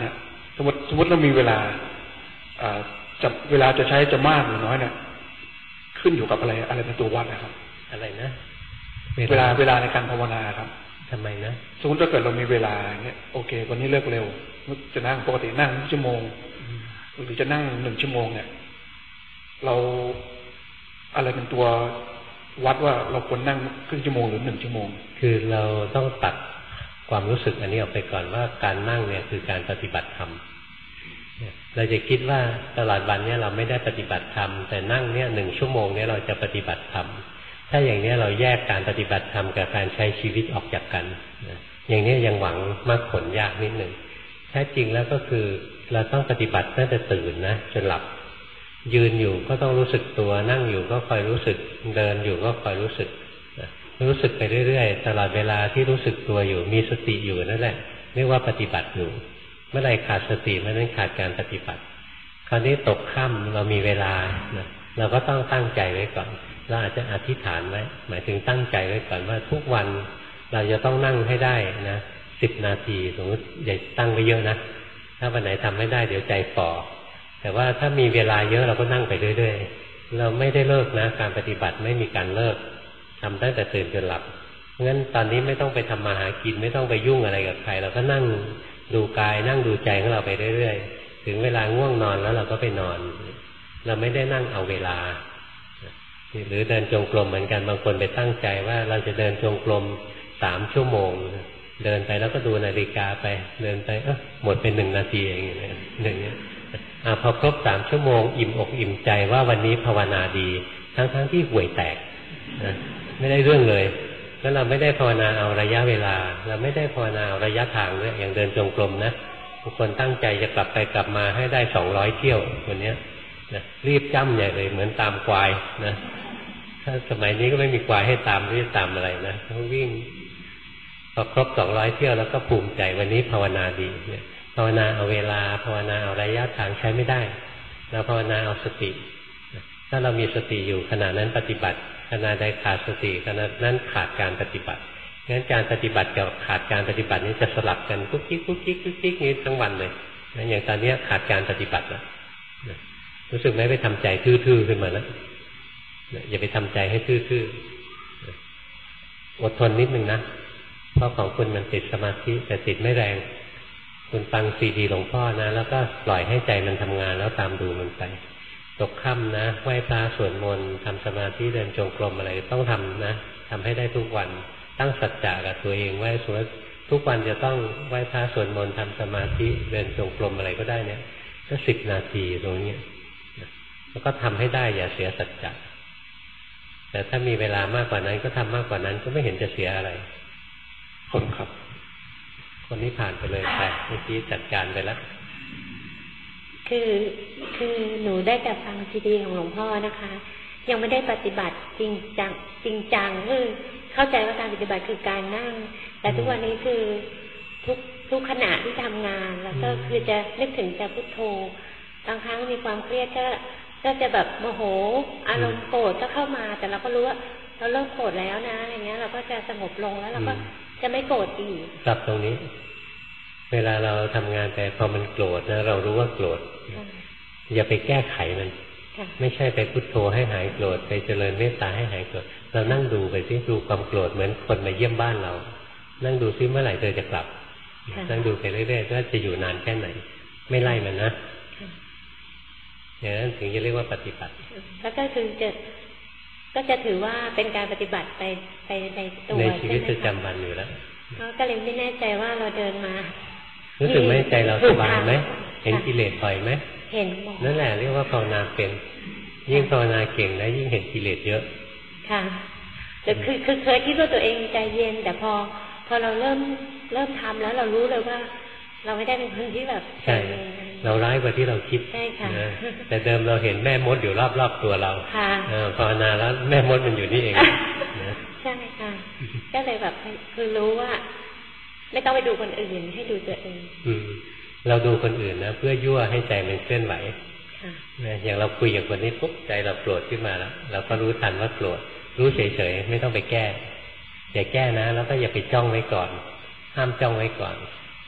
สมมติสมมติเรามีเวลาอ่าจะเวลาจะใช้จะมากหรือน้อยเนี่ยขึ้นอยู่กับอะไรอะไรเป็นตัววัดนะครับอะไรนะเวลาเวลาในการภาวนาครับทำไมนะสมมติถ้าเกิดเรามีเวลาเนี่ยโอเควันนี้เลิกเร็วจะนั่งปกตินั่งชั่วโมงหรือจะนั่งหนึ่งชั่วโมงเนี่ยเราอะไรเป็นตัววัดว่าเราควรนั่งครึ่งชั่วโมงหรือหนึ่งชั่วโมงคือเราต้องตัดความรู้สึกอันนี้ออกไปก่อนว่าการนั่งเนี่ยคือการปฏิบัติธรรมเราจะคิดว่าตลอดวันเนี่ยเราไม่ได้ปฏิบัติธรรมแต่นั่งเนี่ยหนึ่งชั่วโมงเนี่ยเราจะปฏิบัติธรรมถ้าอย่างนี้เราแยกการปฏิบัติธรรมกับการใช้ชีวิตออกจากกันอย่างนี้ยังหวังมรรคผลยากนิดหนึ่งแท้จริงแล้วก็คือเราต้องปฏิบัติตั้งแต่ตื่นนะจนหลับยืนอยู่ก็ต้องรู้สึกตัวนั่งอยู่ก็คอยรู้สึกเดินอยู่ก็คอยรู้สึกรู้สึกไปเรื่อยๆตลอดเวลาที่รู้สึกตัวอยู่มีสติอยู่นั่นแหละเรียกว่าปฏิบัติอยู่เมื่อไรขาดสติเมื่อนั้นขาดการปฏิบัติคราวนี้ตกค่ำเรามีเวลานะเราก็ต้องตั้งใจไว้ก่อนเราอาจจะอธิษฐานไว้หมายถึงตั้งใจไว้ก่อนว่าทุกวันเราจะต้องนั่งให้ได้นะสิบนาทีสมมติอย่าตั้งไว้เยอะนะถ้าวันไหนทำไม่ได้เดี๋ยวใจฝ่อแต่ว่าถ้ามีเวลาเยอะเราก็นั่งไปเรื่อยๆเราไม่ได้เลิกนะการปฏิบัติไม่มีการเลิกทำตั้งแต่ตื่นจนหลับงั้นตอนนี้ไม่ต้องไปทำมาหากินไม่ต้องไปยุ่งอะไรกับใครเราก็นั่งดูกายนั่งดูใจของเราไปเรื่อยๆถึงเวลาง่วงนอนแล้วเราก็ไปนอนเราไม่ได้นั่งเอาเวลาหรือเดินจงกรมเหมือนกันบางคนไปตั้งใจว่าเราจะเดินจงกรมสามชั่วโมงเดินไปแล้วก็ดูนาฬิกาไปเดินไปเออหมดเป็นหนึ่งนาทีอย่างเงี้ยอย่างเงี้ยอ่าพอครบสามชั่วโมงอิ่มอกอิ่มใจว่าวันนี้ภาวนาดีทั้งๆที่ห่วยแตกนะไม่ได้เรื่องเลยแล้วเราไม่ได้ภาวนาเอาระยะเวลาเราไม่ได้ภาวนาเอาระยะทางด้วยอย่างเดินจงกรมนะบางคนตั้งใจจะกลับไปกลับมาให้ได้สองร้อยเที่ยวคนเนี้ยนะรีบจ้ำใหญ่เลยเหมือนตามควายนะถ้าสมัยนี้ก็ไม่มีควายให้ตามรีบตามอะไรนะต้องวิ่งพอครบสองร้อยเที่ยวแล้วก็ภูมิใจวันนี้ภาวนาดีเนี่ยภาวนาเอาเวลาภาวนาเอาระยะทางใช้ไม่ได้เราภาวนาเอาสติถ้าเรามีสติอยู่ขณะนั้นปฏิบัติขณะใดขาดสติขณะนั้นขาดการปฏิบัติงั้นการปฏิบัติกับขาดการปฏิบัตินี้จะสลับกันกุ๊กกิ๊กกุ๊กกิ๊กกุ๊กกิ๊กนี้ทั้งวันเลยนะอย่างตอนนี้ขาดการปฏิบัติแล้วรู้สึกไหมไปทำใจทื่อๆขึ้นมาแล้วอย่าไปทำใจให้ทื่อๆอดทนนิดนึงนะเพราะของคุณมันติดสมาธิแต่ติดไม่แรงคุณฟังซีดีหลวงพ่อนะแล้วก็ปล่อยให้ใจมันทำงานแล้วตามดูมันไปตกค่ำนะไหว้พระสวดมนต์ทำสมาธิเดินจงกรมอะไรต้องทำนะทำให้ได้ทุกวันตั้งสัจจะกับตัวเองไว้สมมติทุกวันจะต้องไหว้พระสวดมนต์ทำสมาธิเดินจงกรมอะไรก็ได้เนี่ยก็สิบนาทีตรงนี้แล้วก็ทำให้ได้อย่าเสียสัจจะแต่ถ้ามีเวลามากกว่านั้นก็ทำมากกว่านั้นก็ไม่เห็นจะเสียอะไรคนครับคนนี้ผ่านไปเลยไปเมื่อกี้จัดการไปแล้วคือคือหนูได้แต่ฟังซีดีของหลวงพ่อนะคะยังไม่ได้ปฏิบัติจริงจังจริงจังคือเข้าใจว่าการปฏิบัติคือการนั่งแต่ทุกวันนี้คือทุกทุกขณะที่ทำงานแล้วก็คือจะนึกถึงแต่พุทโธบางครั้งมีความเครียดก็ก็จะแบบโมโหอารมณ์โกรธก็เข้ามาแต่เราก็รู้ว่าเราเริ่มโกรธแล้วนะอย่างเงี้ยเราก็จะสงบลงแล้วเราก็จะไม่โกรธอีกจับตรงนี้เวลาเราทำงานแต่พอมันโกรธนะเรารู้ว่าโกรธอย่าไปแก้ไขมันไม่ใช่ไปพุทโธให้หายโกรธไปเจริญเมตตาให้หายโกรธเรานั่งดูไปซิดูความโกรธเหมือนคนมาเยี่ยมบ้านเรานั่งดูซิเมื่อไหร่เธอจะกลับนั่งดูไปเรื่อยๆว่าจะอยู่นานแค่ไหนไม่ไล่มันนะอย่างนั้นถึงจะเรียกว่าปฏิบัติแล้วก็คือจะก็จะถือว่าเป็นการปฏิบัติไปไปในตัวในชีวิตประจำวันอยู่แล้วก็เลยไม่แน่ใจว่าเราเดินมารู้สึกไหมใจเราสบายไหมเห็นกิเลสถอยไหมเห็นนั่นแหละเรียกว่าภาวนาเป็นยิ่งภาวนาเก่งนะยิ่งเห็นกิเลสเยอะค่ะแต่คือคือเคยคิดว่าตัวเองใจเย็นแต่พอพอเราเริ่มเริ่มทำแล้วเรารู้เลยว่าเราไม่ได้เป็นคนที่แบบใช่เราร้ายกว่าที่เราคิดใช่ค่ะแต่เดิมเราเห็นแม่มดอยู่รอบๆตัวเราภาวนาแล้วแม่มดมันอยู่นี่เองใช่ค่ะก็เลยแบบคือรู้ว่าไม่ต้องไปดูคนอื่นให้ดูตัวเองอืมเราดูคนอื่นนะเพื่อยั่วให้ใจมันเคลื่อนไหวนะอย่างเราคุยกับคนนี้ปุ๊บใจเราโกรธขึ้นมาแล้วเราก็รู้ทันว่าโกรธรู้เฉยๆไม่ต้องไปแก้อย่าแก้นะแล้วก็อย่าไปจ้องไว้ก่อนห้ามจ้องไว้ก่อน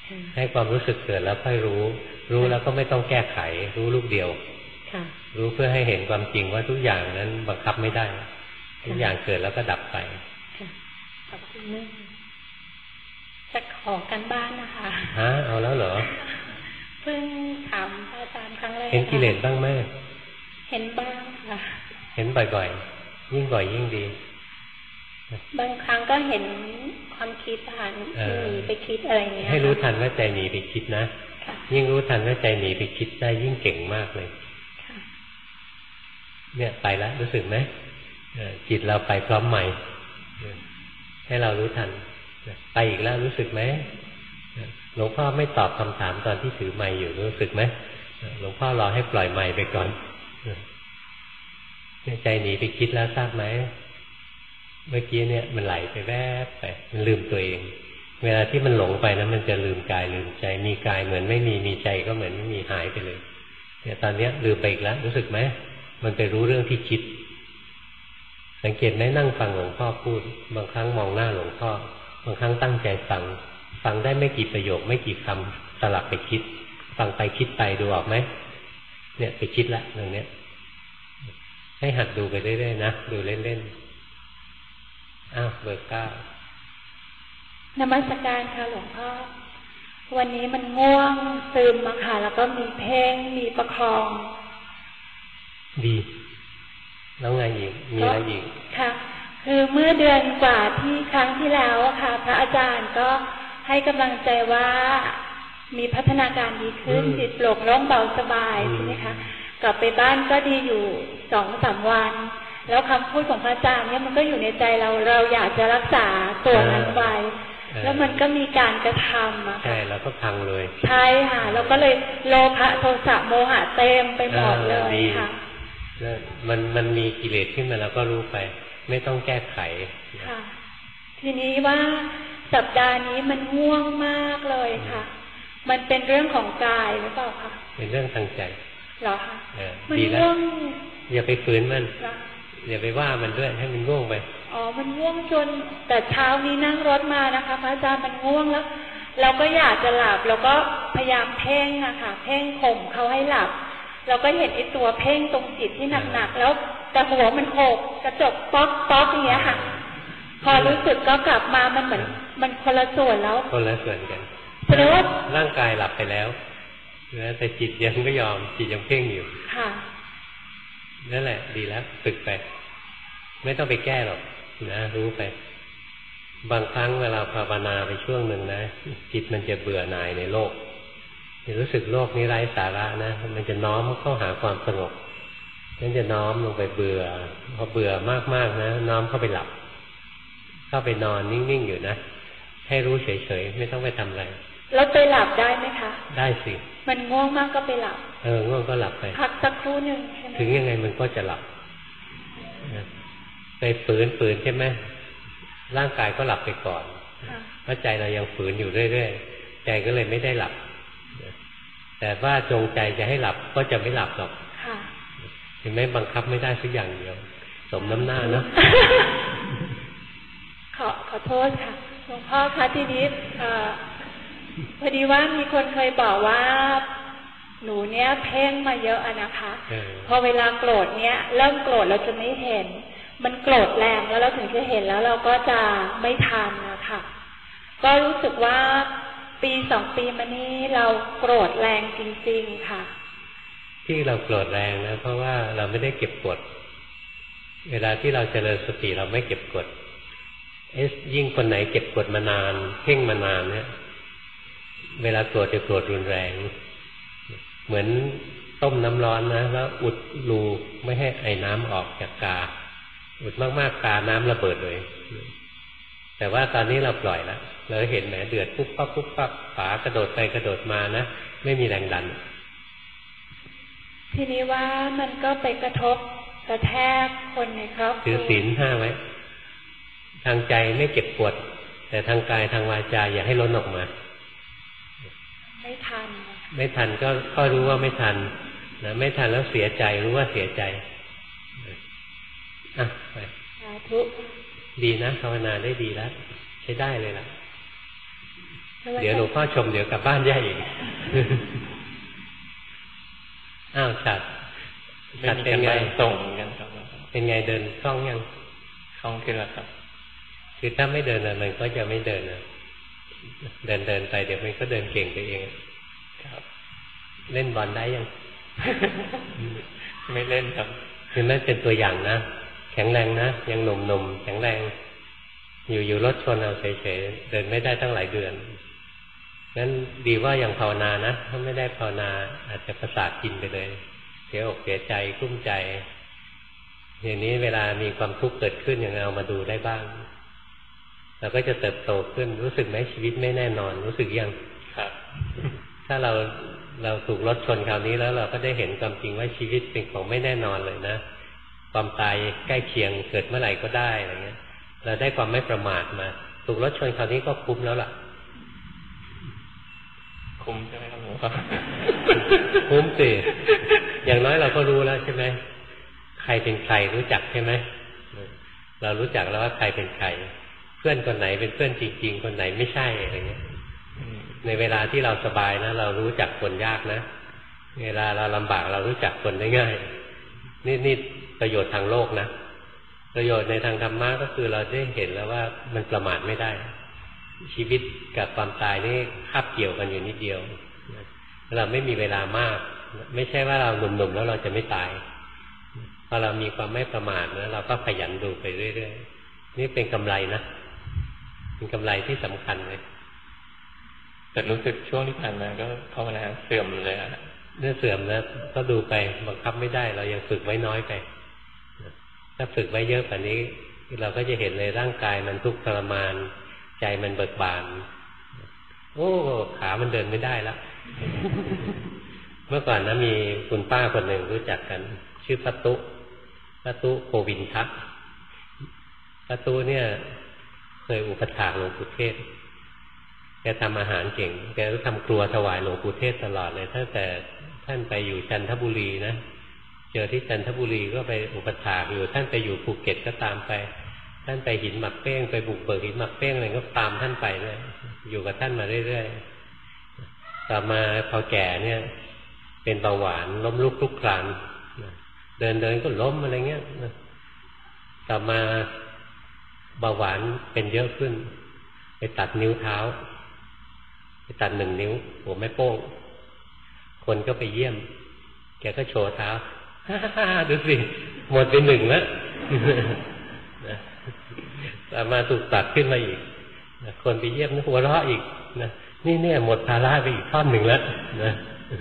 ให้ความรู้สึกเกิดแล้วค่อยรู้รู้แล้วก็ไม่ต้องแก้ไขรู้ลูกเดียวรู้เพื่อให้เห็นความจริงว่าทุกอย่างนั้นบังคับไม่ได้ทุกอย่างเกิดแล้วก็ดับไปขอบคุณมากจะขอกันบ้านนะคะฮะเอาแล้วเหรอเพิ่งถามอาจารย์ครั้งแรกเห็นกิเลสบ้างไหมเห็นบ้างค่ะเห็นบ่อยๆยิ่งบ่อยยิ่งดีบางครั้งก็เห็นความคิดผ่านหนีไปคิดอะไรเงี้ยให้รู้ทันว่าใจหนีไปคิดนะยิ่งรู้ทันว่าใจหนีไปคิดได้ยิ่งเก่งมากเลยเนี่ยไปแล้วรู้สึกไหมจิตเราไปพร้อมใหม่ให้เรารู้ทันไปอีกแล้วรู้สึกไหมหลวงพ่อไม่ตอบคำถามตอนที่ถือไมค์อยู่รู้สึกไหมหลวงพ่อรอให้ปล่อยไมค์ไปก่อนใจหนีไปคิดแล้วทราบไหมเมื่อกี้เนี่ยมันไหลไปแวบไปมันลืมตัวเองเวลาที่มันหลงไปนะมันจะลืมกายลืมใจมีกายเหมือนไม่มีมีใจก็เหมือนไม่มีหายไปเลยเนี่ยตอนนี้ลืมไปอีกแล้วรู้สึกไหมมันไปรู้เรื่องที่คิดสังเกตไหมนั่งฟังหลวงพ่อพูดบางครั้งมองหน้าหลวงพ่อบางครั้งตั้งใจฟังฟังได้ไม่กี่ประโยคไม่กี่คำสลับไปคิดฟังไปคิดไปดูออกไหมเนี่ยไปคิดละตรงเนี้ยให้หัดดูไปเรื่อยๆนะดูเล่นๆอ้าวเบอร์เก้านมัสการค่ะหลวงพ่อวันนี้มันง่วงซึมมาค่ะแล้วก็มีเพ่งมีประคองดีแล้วไงอีกมีอะไรอีกค่ะคือเมื่อเดือนกว่าที่ครั้งที่แล้วค่ะพระอาจารย์ก็ให้กำลังใจว่ามีพัฒนาการดีขึ้นจิตโปร่งโล่งเบาสบายใช่ไหมคะกลับไปบ้านก็ดีอยู่สองสามวันแล้วคำพูดของพระอาจารย์เนี่ยมันก็อยู่ในใจเราเราอยากจะรักษาตัวนั้นไว้แล้วมันก็มีการกระทำอะค่ะใช่แล้วก็พังเลยใช่ค่ะแล้วก็เลยโลภะโทสะโมหะเต็มไปหมดเลยค่ะมันมันมีกิเลสขึ้นมาแล้วก็รู้ไปไม่ต้องแก้ไขค่ะทีนี้ว่าสัปดาห์นี้มันง่วงมากเลยค่ะมันเป็นเรื่องของกายหรือเปล่าคะเป็นเรื่องทางใจเหรอคะมันง่วงอย่าไปฝืนมันอย่าไปว่ามันด้วยให้มันง่วงไปอ๋อมันง่วงจนแต่เช้านี้นั่งรถมานะคะพระอาจารย์มันง่วงแล้วเราก็อยากจะหลับเราก็พยายามเพ่งอะค่ะเพ่งข่มเขาให้หลับเราก็เห็นไอ้ตัวเพ่งตรงจิตที่หนักๆแล้วแต่หัวมันโขกกระจกป๊อกป๊อกอย่างเงี้ยค่ะพอรู้สึกก็กลับมามันเหมือนมันคนละส่วนแล้วคนละส่วนกันแสดงว่าร่างกายหลับไปแล้วแต่จิตยังไม่ยอมจิตยังเพ่งอยู่ค่ะนั่นแหละดีแล้วฝึกไปไม่ต้องไปแก้หรอกนะรู้ไปบางครั้งเวลาภาวนาไปช่วงหนึ่งนะจิตมันจะเบื่อหน่ายในโลกจะรู้สึกโลกนี้ไร้สาระนะมันจะน้อมเข้าหาความสงบนั่นจะน้อมลงไปเบื่อพอเบื่อมากๆนะน้อมเข้าไปหลับเข้าไปนอนนิ่งๆอยู่นะให้รู้เฉยๆไม่ต้องไปทำอะไรแล้วไปหลับได้ไหมคะได้สิมันง่วงมากก็ไปหลับเออง่วงก็หลับไปพักสักครู่หนึ่งใช่ไหมถึงยังไงมันก็จะหลับไปฝืนฝืนใช่ไหมร่างกายก็หลับไปก่อนเพราะใจเรายังฝืนอยู่เรื่อยๆใจก็เลยไม่ได้หลับแต่ว่าจงใจจะให้หลับก็จะไม่หลับหรอกเห็นไหมบังคับไม่ได้สักอย่างเดียวสมน้ำหน้าเนาะขอขอโทษค่ะหลวงพ่อคะทีนี้พอดีว่ามีคนเคยบอกว่าหนูเนี้ยเพ่งมาเยอะอะนะคะพอเวลาโกรธเนี้ยเริ่มโกรธเราจะไม่เห็นมันโกรธแรงแล้วเราถึงจะเห็นแล้วเราก็จะไม่ทันนะคะก็รู้สึกว่าปีสองปีมานี้เราโกรธแรงจริงๆค่ะที่เราโกรธแรงนะเพราะว่าเราไม่ได้เก็บกดเวลาที่เราเจริญสติเราไม่เก็บกดเอ๊ะยิ่งคนไหนเก็บกดมานานเพ่งมานานเนี่ยเวลาโกรธจะโกรธรุนแรงเหมือนต้มน้ำร้อนนะแล้วอุดรูไม่ให้ไอ้น้ำออกจากกาอุดมากๆกาน้ำระเบิดเลยแต่ว่าตอนนี้เราปล่อยแล้วเราเห็นแหมเดือดปุ๊บปั๊บปุ๊บปั๊บฝากระโดดไปกระโดดมานะไม่มีแรงดันทีนี้ว่ามันก็ไปกระทบกระแทกคนในครอบครัวถือศีลห้าไว้ทางใจไม่เก็บกดแต่ทางกายทางวาจาอย่าให้ล้นออกมาไม่ทันไม่ทันก็ก็รู้ว่าไม่ทันนะไม่ทันแล้วเสียใจรู้ว่าเสียใจอ่ะไปสาธุดีนะภาวนาได้ดีแล้วใช้ได้เลยล่ะเดี๋ยวหลวงพ่อชมเดี๋ยวกลับบ้านแย่อีกอ้าวฉัดฉัดเป็นไงส่งกันครับเป็นไงเดินคล่องยังคล่องขึ้นแล้วครับคือถ้าไม่เดินมันก็จะไม่เดินนะเดินเดินไปเดี๋ยวมันก็เดินเก่งไปเองครับเล่นบอลได้ยังไม่เล่นครับคือนั่นเป็นตัวอย่างนะแข็งแรงนะยังหนุ่มๆแข็งแรงอยู่ๆรถชนเอาเฉยๆเดินไม่ได้ตั้งหลายเดือนงั้นดีว่ายังภาวนานะถ้าไม่ได้ภาวนาอาจจะประสาทกินไปเลยเสียอกเสียใจกุ้มใจอย่างนี้เวลามีความทุกข์เกิดขึ้นอย่างเอามาดูได้บ้างเราก็จะเติบโตขึ้นรู้สึกไหมชีวิตไม่แน่นอนรู้สึกยังครับถ้าเราเราถูกรถชนคราวนี้แล้วเราก็ได้เห็นความจริงว่าชีวิตเป็นของไม่แน่นอนเลยนะความตายใกล้เคียงเกิดเมื่อไหร่ก็ได้อะไรเงี้ยเราได้ความไม่ประมาทมาถูกรถชนคราวนี้ก็คุ้มแล้วล่ะคุ้มใช่ไหมครับหลวงพ่อคุ้มสิอย่างน้อยเราก็รู้แล้วใช่ไหมใครเป็นใครรู้จักใช่ไหมเรารู้จักแล้วว่าใครเป็นใครเพื่อนคนไหนเป็นเพื่อนจริงๆคนไหนไม่ใช่อะไรเงี้ยในเวลาที่เราสบายนะเรารู้จักคนยากนะเวลาเราลำบากเรารู้จักคนได้ง่ายนี่นี่ประโยชน์ทางโลกนะประโยชน์ในทางธรรมะก็คือเราได้เห็นแล้วว่ามันประมาทไม่ได้ชีวิตกับความตายนี่คาบเกี่ยวกันอยู่นิดเดียวเราไม่มีเวลามากไม่ใช่ว่าเราหนุ่มๆแล้วเราจะไม่ตายพอเรามีความไม่ประมาทนะเราก็ขยันดูไปเรื่อยๆนี่เป็นกำไรนะเป็นกำไรที่สำคัญเลยแต่รู้สึกช่วงที่ผ่านมาก็ภาวนาเสื่อมเลยอะเนี่ยเสื่อมนะก็ดูไปบังคับไม่ได้เรายังฝึกไว้น้อยไปถ้าฝึกไว้เยอะกว่านี้เราก็จะเห็นเลยร่างกายมันทุกข์ทรมานใจมันเบิกบานโอ้ขามันเดินไม่ได้แล้ว เมื่อก่อนนะมีคุณป้าคนหนึ่งรู้จักกันชื่อป้าตุป้าตุโควินทักป้าตุเนี่ยเคยอุปถากหลวงปู่เทศแกทำอาหารเก่งแกก็ทำครัวถวายหลวงปู่เทศตลอดเลยตั้งแต่ท่านไปอยู่จันทบุรีนะเจอที่จันทบุรีก็ไปอุปถากอยู่ท่านไปอยู่ภูเก็ตก็ตามไปท่านไปหินหมักเป้งไปบุกเบิกหินหมักเป้งอะไรก็ตามท่านไปเลยอยู่กับท่านมาเรื่อยๆต่อมาพอแก่เนี่ยเป็นเบาหวานล้มลุกคลุกคลานเดินเดินก็ล้มอะไรเงี้ยต่อมาเบาหวานเป็นเยอะขึ้นไปตัดนิ้วเท้าไปตัดหนึ่งนิ้วหัวแม่โป้งคนก็ไปเยี่ยมแกก็โชว์เท้าฮ่าๆดูสิหมดไปหนึ่งแล้วต่อมาถูกตัดขึ้นมาอีกคนไปเยี่ยมหัวเราะอีกนะนี่เนี่ยหมดภาระไปอีกท่อนหนึ่งแล้วนะ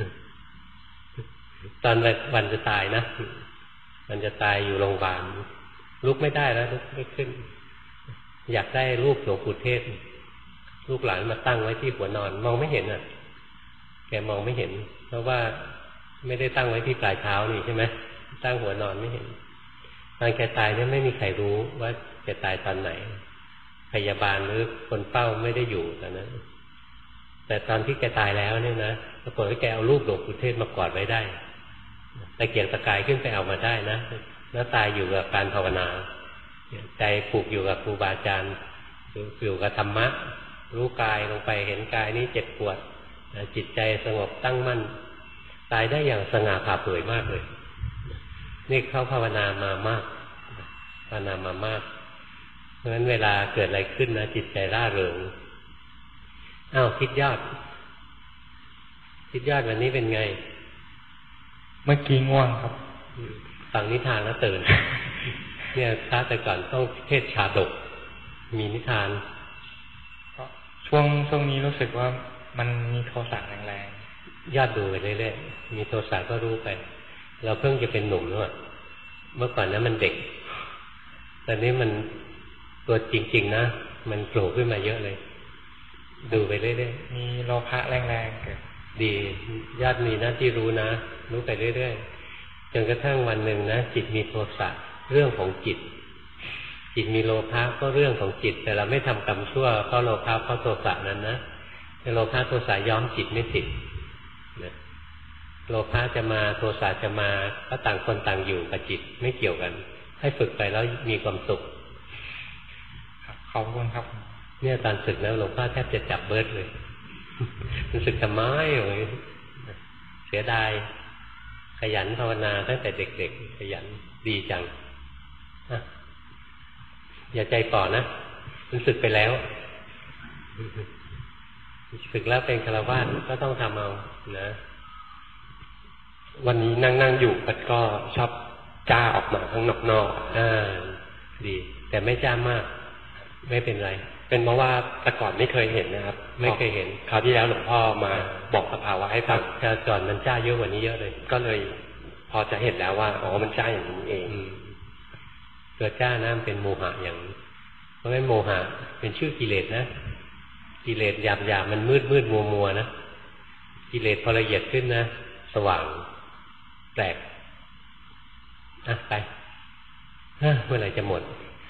ตอนวันจะตายนะมันจะตายอยู่โรงพยาบาลลุกไม่ได้แล้วลุกไม่ขึ้นอยากได้รูปหลวงปู่เทศลูกหลานมาตั้งไว้ที่หัวนอนมองไม่เห็นอ่ะแกมองไม่เห็นเพราะว่าไม่ได้ตั้งไว้ที่ปลายเท้านี่ใช่ไหมตั้งหัวนอนไม่เห็นตอนแกตายเนี่ยไม่มีใครรู้ว่าแกตายตอนไหนพยาบาลหรือคนเฝ้าไม่ได้อยู่ตอนนั้นแต่ตอนที่แกตายแล้วเนี่ยนะปรากฏว่าแกเอารูปหลวงปู่เทศมากอดไว้ได้ตะเกียกตะกายขึ้นไปเอามาได้นะแล้วตายอยู่กับการภาวนาใจผูกอยู่กับครูบาอาจารย์อยู่กับธรรมะรู้กายลงไปเห็นกายนี้เจ็บปวดจิตใจสงบตั้งมั่นตายได้อย่างสง่าผ่าเผยมากเลยนี่เขาภาวนามามากภาวนามามากเพราะฉะนั้นเวลาเกิดอะไรขึ้นนะจิตใจร่าเริงอ้าวคิดยอดคิดยอดวันนี้เป็นไงเมื่อกี้ง่วงครับฟังนิทานแล้วตื่น เนี่ยถ้าแต่ก่อนต้องเทศชาดกมีนิทานช่วงช่วงนี้รู้สึกว่ามันมีโทสะแรงๆยอดดูไปเรื่อยๆมีโทสะก็รู้ไปเราเพิ่งจะเป็นหนุ่มแล้วเมื่อก่อนนั้นมันเด็กตอนนี้มันตัวจริงๆนะมันโผล่ขึ้นมาเยอะเลยดูไปเรื่อยๆมีโลภะแรงๆเกิดดีญาติมีหน้าที่รู้นะรู้ไปเรื่อยๆจนกระทั่งวันหนึ่งนะจิตมีโทสะเรื่องของจิตจิตมีโลภะก็เรื่องของจิตแต่เราไม่ทำกรรมชั่วเพราะโลภะเพราะโทสะนั้นนะแต่โลภะโทสะย้อมจิตไม่ติดนะโลภะจะมาโทสะจะมาก็ต่างคนต่างอยู่กับจิตไม่เกี่ยวกันให้ฝึกไปแล้วมีความสุขขอบคุณครับเนี่ยตอนศึกแล้วหลวงพ่อแทบจะจับเบิร์ดเลยรู้สึกทำไมเสียดายขยันภาวนาตั้งแต่เด็กๆขยันดีจังอย่าใจฝ่อนะรู้สึกไปแล้วฝึกแล้วเป็นฆราวาสก็ต้องทำเอานะวันนี้นั่งนั่งอยู่ก็ชอบจ้าออกมาข้างนอกๆอ่าดีแต่ไม่จ้ามากไม่เป็นไรเป็นเพราะว่าแต่ก่อนไม่เคยเห็นนะครับไม่เคยเห็นคราวที่แล้วหลวงพ่อมาบอกสภาวะให้ฟังคราวก่อนมันจ้าเยอะกว่านี้เยอะเลยก็เลยพอจะเห็นแล้วว่าอ๋อมันจ้าอย่างนี้เองตัวจ้าน้ำเป็นโมหะอย่างเพราะฉะนั้นโมหะเป็นชื่อกิเลสนะกิเลสหยาบหยาบมันมืดมืดมัวมัวนะกิเลสพอละเอียดขึ้นนะสว่างแปลกอ่ะไปเมื่อไหร่จะหมด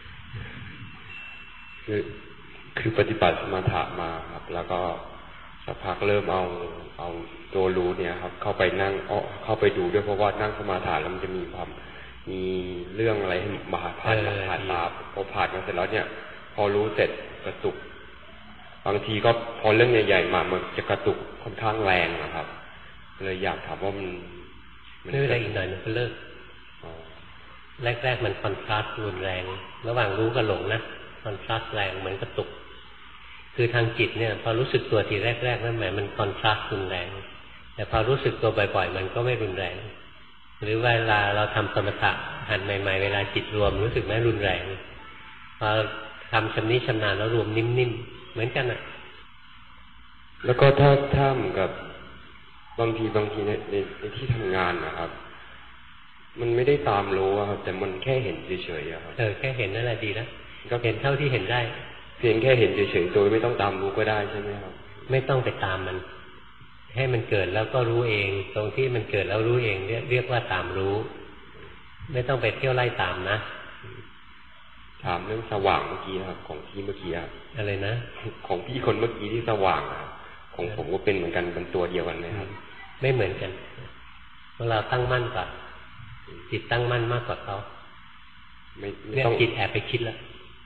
คือคือปฏิบัติสมถะมาครับแล้วก็สักพักเริ่มเอาเอาตัวรู้เนี่ยครับเข้าไปนั่งอ้อเข้าไปดูด้วยเพราะว่านั่งสมาธิแล้วมันจะมีความมีเรื่องอะไรให้มาผ่านมาผ่านตาพอผ่านมาเสร็จแล้วเนี่ยพอรู้เสร็จกระตุกบางทีก็พอเรื่องใหญ่ๆมามันจะกระตุกค่อนข้างแรงนะครับเลยอยากถามว่ามันไม่เป็นไรอีกหน่อยมันก็เลิกแรกๆมันคอนทราสต์รุนแรงระหว่างรู้กับหลงนะคอนทราสต์แรงเหมือนกระตุกคือทางจิตเนี่ยพอรู้สึกตัวทีแรกๆนั่นหมายมันคอนทราสต์รุนแรงแต่พอรู้สึกตัวบ่อยๆมันก็ไม่รุนแรงหรือเวลาเราทำสมถะหันใหม่ๆเวลาจิตรวมรู้สึกไหมรุนแรงพอทำชำนิชำนาญแล้วรวมนิ่มๆเหมือนกันอ่ะแล้วก็ถ้าถ้าเหมือนกับบางทีบางทีในในในที่ทำงานนะครับมันไม่ได้ตามรู้ครับแต่มันแค่เห็นเฉยๆครับเออแค่เห็นนั่นแหละดีแล้วก็เห็นเท่าที่เห็นได้เพียงแค่เห็นเฉยๆโดยไม่ต้องตามรู้ก็ได้ใช่ไหมครับไม่ต้องไปตามมันให้มันเกิดแล้วก็รู้เองตรงที่มันเกิดแล้วรู้เองเรียกเรียกว่าตามรู้ไม่ต้องไปเที่ยวไล่ตามนะถามเรื่องสว่างเมื่อกี้ครับของพี่เมื่อกี้อะไรนะของพี่คนเมื่อกี้ที่สว่างของผมก็เป็นเหมือนกันเป็นตัวเดียวกันไหมครับไม่เหมือนกันเวลาตั้งมั่นกว่าจิตตั้งมั่นมากกว่าเขาไม่เนี่ยจิตแอบไปคิดแล้ว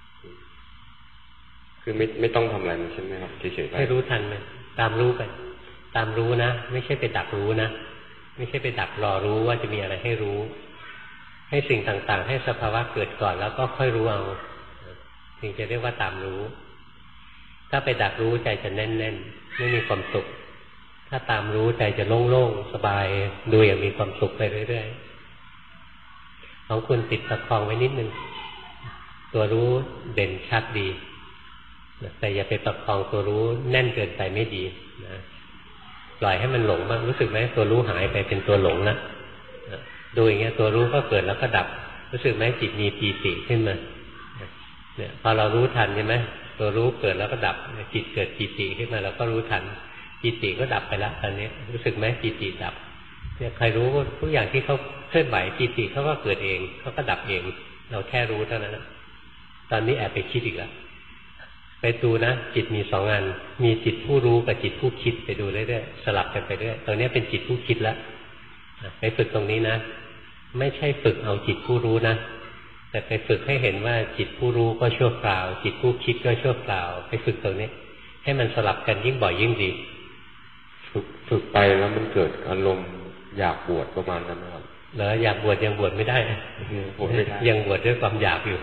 คือไม่ไม่ต้องทำอะไรมันใช่ไหมครับเฉยๆไปให้รู้ทันมันตามรู้ไปตามรู้นะไม่ใช่ไปดักรู้นะไม่ใช่ไปดักรอรู้ว่าจะมีอะไรให้รู้ให้สิ่งต่างๆให้สภาวะเกิดก่อนแล้วก็ค่อยรู้เอาถึงจะเรียกว่าตามรู้ถ้าไปดักรู้ใจจะแน่นๆไม่มีความสุขถ้าตามรู้ใจจะโล่งๆสบายดูอย่างมีความสุขไปเรื่อยๆของคุณติดประคองไว้นิดนึงตัวรู้เด่นชัดดีแต่อย่าไปประคองตัวรู้แน่นเกินไปไม่ดีนะปล่อยให้มันหลงบ้างรู้สึกไหมตัวรู้หายไปเป็นตัวหลงนะดูอย่างเงี้ยตัวรู้ก็เกิดแล้วก็ดับรู้สึกไหมจิตมีปีติขึ้นมาเนี่ยพอเรารู้ทันใช่ไหมตัวรู้เกิดแล้วก็ดับจิตเกิดปีติขึ้นมาเราก็รู้ทันปีติก็ดับไปแล้วตอนนี้รู้สึกไหมปีติดับเนี่ยใครรู้ทุกอย่างที่เขาเคลื่อนไหวปีติเขาก็เกิดเองเขาก็ดับเองเราแค่รู้เท่านั้นตอนนี้แอบไปคิดอีกแล้วไปดูนะจิตมีสองอันมีจิตผู้รู้กับจิตผู้คิดไปดูเรื่อยๆสลับกันไปเรื่อยตอนนี้เป็นจิตผู้คิดแล้วไปฝึกตรงนี้นะไม่ใช่ฝึกเอาจิตผู้รู้นะแต่ไปฝึกให้เห็นว่าจิตผู้รู้ก็ชั่วคราวจิตผู้คิดก็ชั่วคราวไปฝึกตรงนี้ให้มันสลับกันยิ่งบ่อยยิ่งดีฝึกฝึกไปแล้วมันเกิดอารมณ์อยากบวชประมาณนั้นนะครับแล้วอยากบวชยังบวชไม่ได้บวชไม่ได้ยังบวชด้วยความอยากอยู่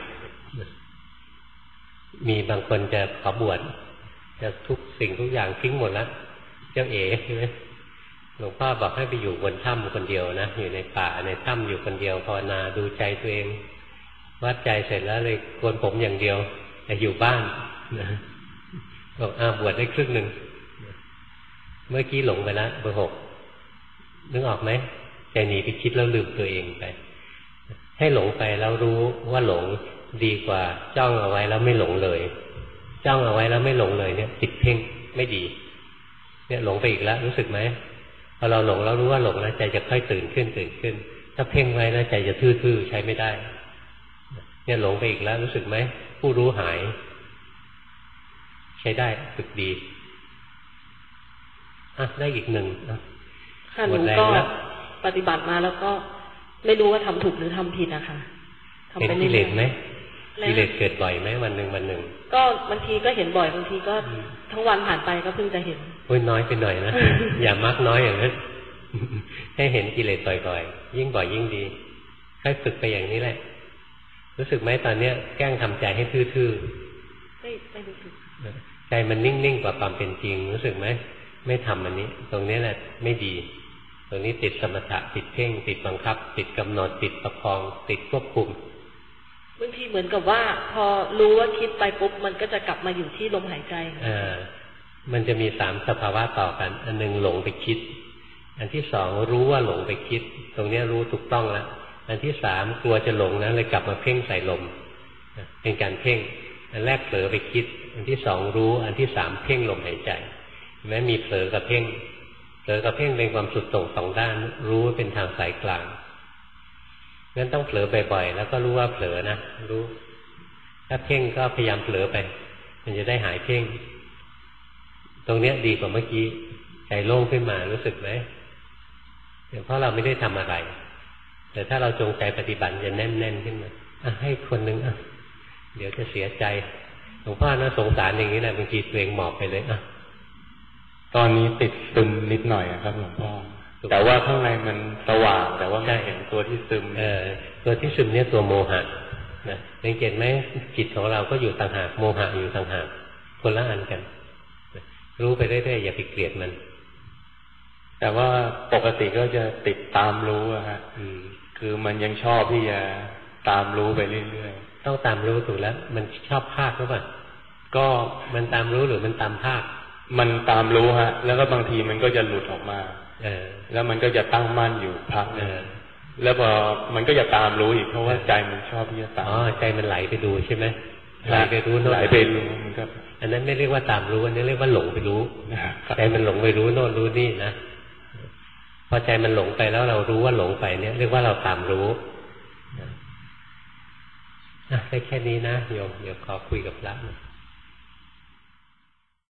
มีบางคนจะขอบวชจะทุกสิ่งทุกอย่างทิ้งหมดแล้วเจ้าเอ๋ใช่ไหมหลวงพ่อบอกให้ไปอยู่บนถ้ำคนเดียวนะอยู่ในป่าในถ้ำอยู่คนเดียวภาวนาดูใจตัวเองวัดใจเสร็จแล้วเลยโกนผมอย่างเดียวแต่อยู่บ้านนะบอกอ้าบวชได้ครึ่งหนึ่งเมื่อกี้หลงไปแล้วเบอร์หกนึกออกไหมใจหนีไปคิดแล้วลืมตัวเองไปให้หลงไปแล้วรู้ว่าหลงดีกว่าจ้องเอาไว้แล้วไม่หลงเลยจ้องเอาไว้แล้วไม่หลงเลยเนี่ยติดเพ่งไม่ดีเนี่ยหลงไปอีกแล้วรู้สึกไหมพอเราหลงแล้วรู้ว่าหลงนะใจจะค่อยตื่นขึ้นตื่นขึ้นถ้าเพ่งไว้นะใจจะทื่อๆใช้ไม่ได้เนี่ยหลงไปอีกแล้วรู้สึกไหมผู้รู้หายใช้ได้ฝึกดีอ่ะได้อีกหนึ่งค่ะหนูก็ปฏิบัติมาแล้วก็ไม่รู้ว่าทำถูกหรือทำผิดนะคะเป็นกิเลสไหมกิเลสเกิดบ่อยไหมวันหนึ่งวันหนึ่งก็บางทีก็เห็นบ่อยบางทีก็ทั้งวันผ่านไปก็เพิ่งจะเห็นโอ้ยน้อยไปหน่อยนะ อย่ามักน้อยอย่างนั้นให้เห็นกิเลสบ่อยๆยิ่งบ่อยยิ่งดีค่อยฝึกไปอย่างนี้แหละรู้สึกไหมตอนเนี้ยแกล้งทำใจให้ทื่อๆไม่ไม่รู้สึกใจมันนิ่งๆกว่าความเป็นจริงรู้สึกไหมไม่ทำอันนี้ตรงนี้แหละไม่ดีตรงนี้ติดสมถะติดเพ่งติดบังคับติดกำหนดติดประคองติดควบคุมบางทีเหมือนกับว่าพอรู้ว่าคิดไปปุ๊บมันก็จะกลับมาอยู่ที่ลมหายใจอ่ามันจะมีสามสภาวะต่อกันอันนึงหลงไปคิดอันที่สองรู้ว่าหลงไปคิดตรงนี้รู้ถูกต้องแล้วอันที่สามกลัวจะหลงนะเลยกลับมาเพ่งใส่ลมเป็นการเพ่งอันแรกเผลอไปคิดอันที่สองรู้อันที่สามเพ่งลมหายใจแม้มีเผลอกับเพ่งเผลอกับเพ่งเป็นความสุดโต่งสองด้านรู้เป็นทางสายกลางงั้นต้องเผลอบ่อยๆแล้วก็รู้ว่าเผลอนะรู้ถ้าเพ่งก็พยายามเผลอไปมันจะได้หายเพ่งตรงเนี้ยดีกว่าเมื่อกี้ใจโล่งขึ้นมารู้สึกไหมเพราะเราไม่ได้ทำอะไรแต่ถ้าเราจงใจปฏิบัติจะแน่นๆขึ้นมาอ่ะให้คนหนึ่งอ่ะเดี๋ยวจะเสียใจหลวงพ่อนะสงสารอย่างนี้แหละบางทีตัวเองหมอบไปเลยอ่ะตอนนี้ติดซึมนิดหน่อยครับหลวงพ่อแต่ว่าข้างในมันสว่างแต่ว่าไม่เห็นตัวที่ซึมเออตัวที่ซึมเนี่ยตัวโมหะนะสังเกตไหมจิตของเราก็อยู่ต่างหากโมหะอยู่ต่างหากคนละอันกันรู้ไปเรื่อยๆอย่าไปเกลียดมันแต่ว่าปกติก็จะติดตามรู้อะฮะคือมันยังชอบที่จะตามรู้ไปเรื่อยๆต้องตามรู้ถูกแล้วมันชอบภาคหรือเปล่าก็มันตามรู้หรือมันตามภาคมันตามรู้ฮะแล้วก็บางทีมันก็จะหลุดออกมาเออแล้วมันก็จะตั้งมั่นอยู่พักนึงแล้วพอมันก็จะตามรู้อีกเพราะว่าใจมันชอบที่จะตามอ๋อใจมันไหลไปดูใช่ไหมไหลไปรู้โน่นไหลไปรู้มันก็อันนั้นไม่เรียกว่าตามรู้อันนี้เรียกว่าหลงไปรู้ใจมันหลงไปรู้โน่นรู้นี่นะพอใจมันหลงไปแล้วเรารู้ว่าหลงไปเนี่ยเรียกว่าเราตามรู้อ่ะได้แค่นี้นะโยมเดี๋ยวขอคุยกับพระนะ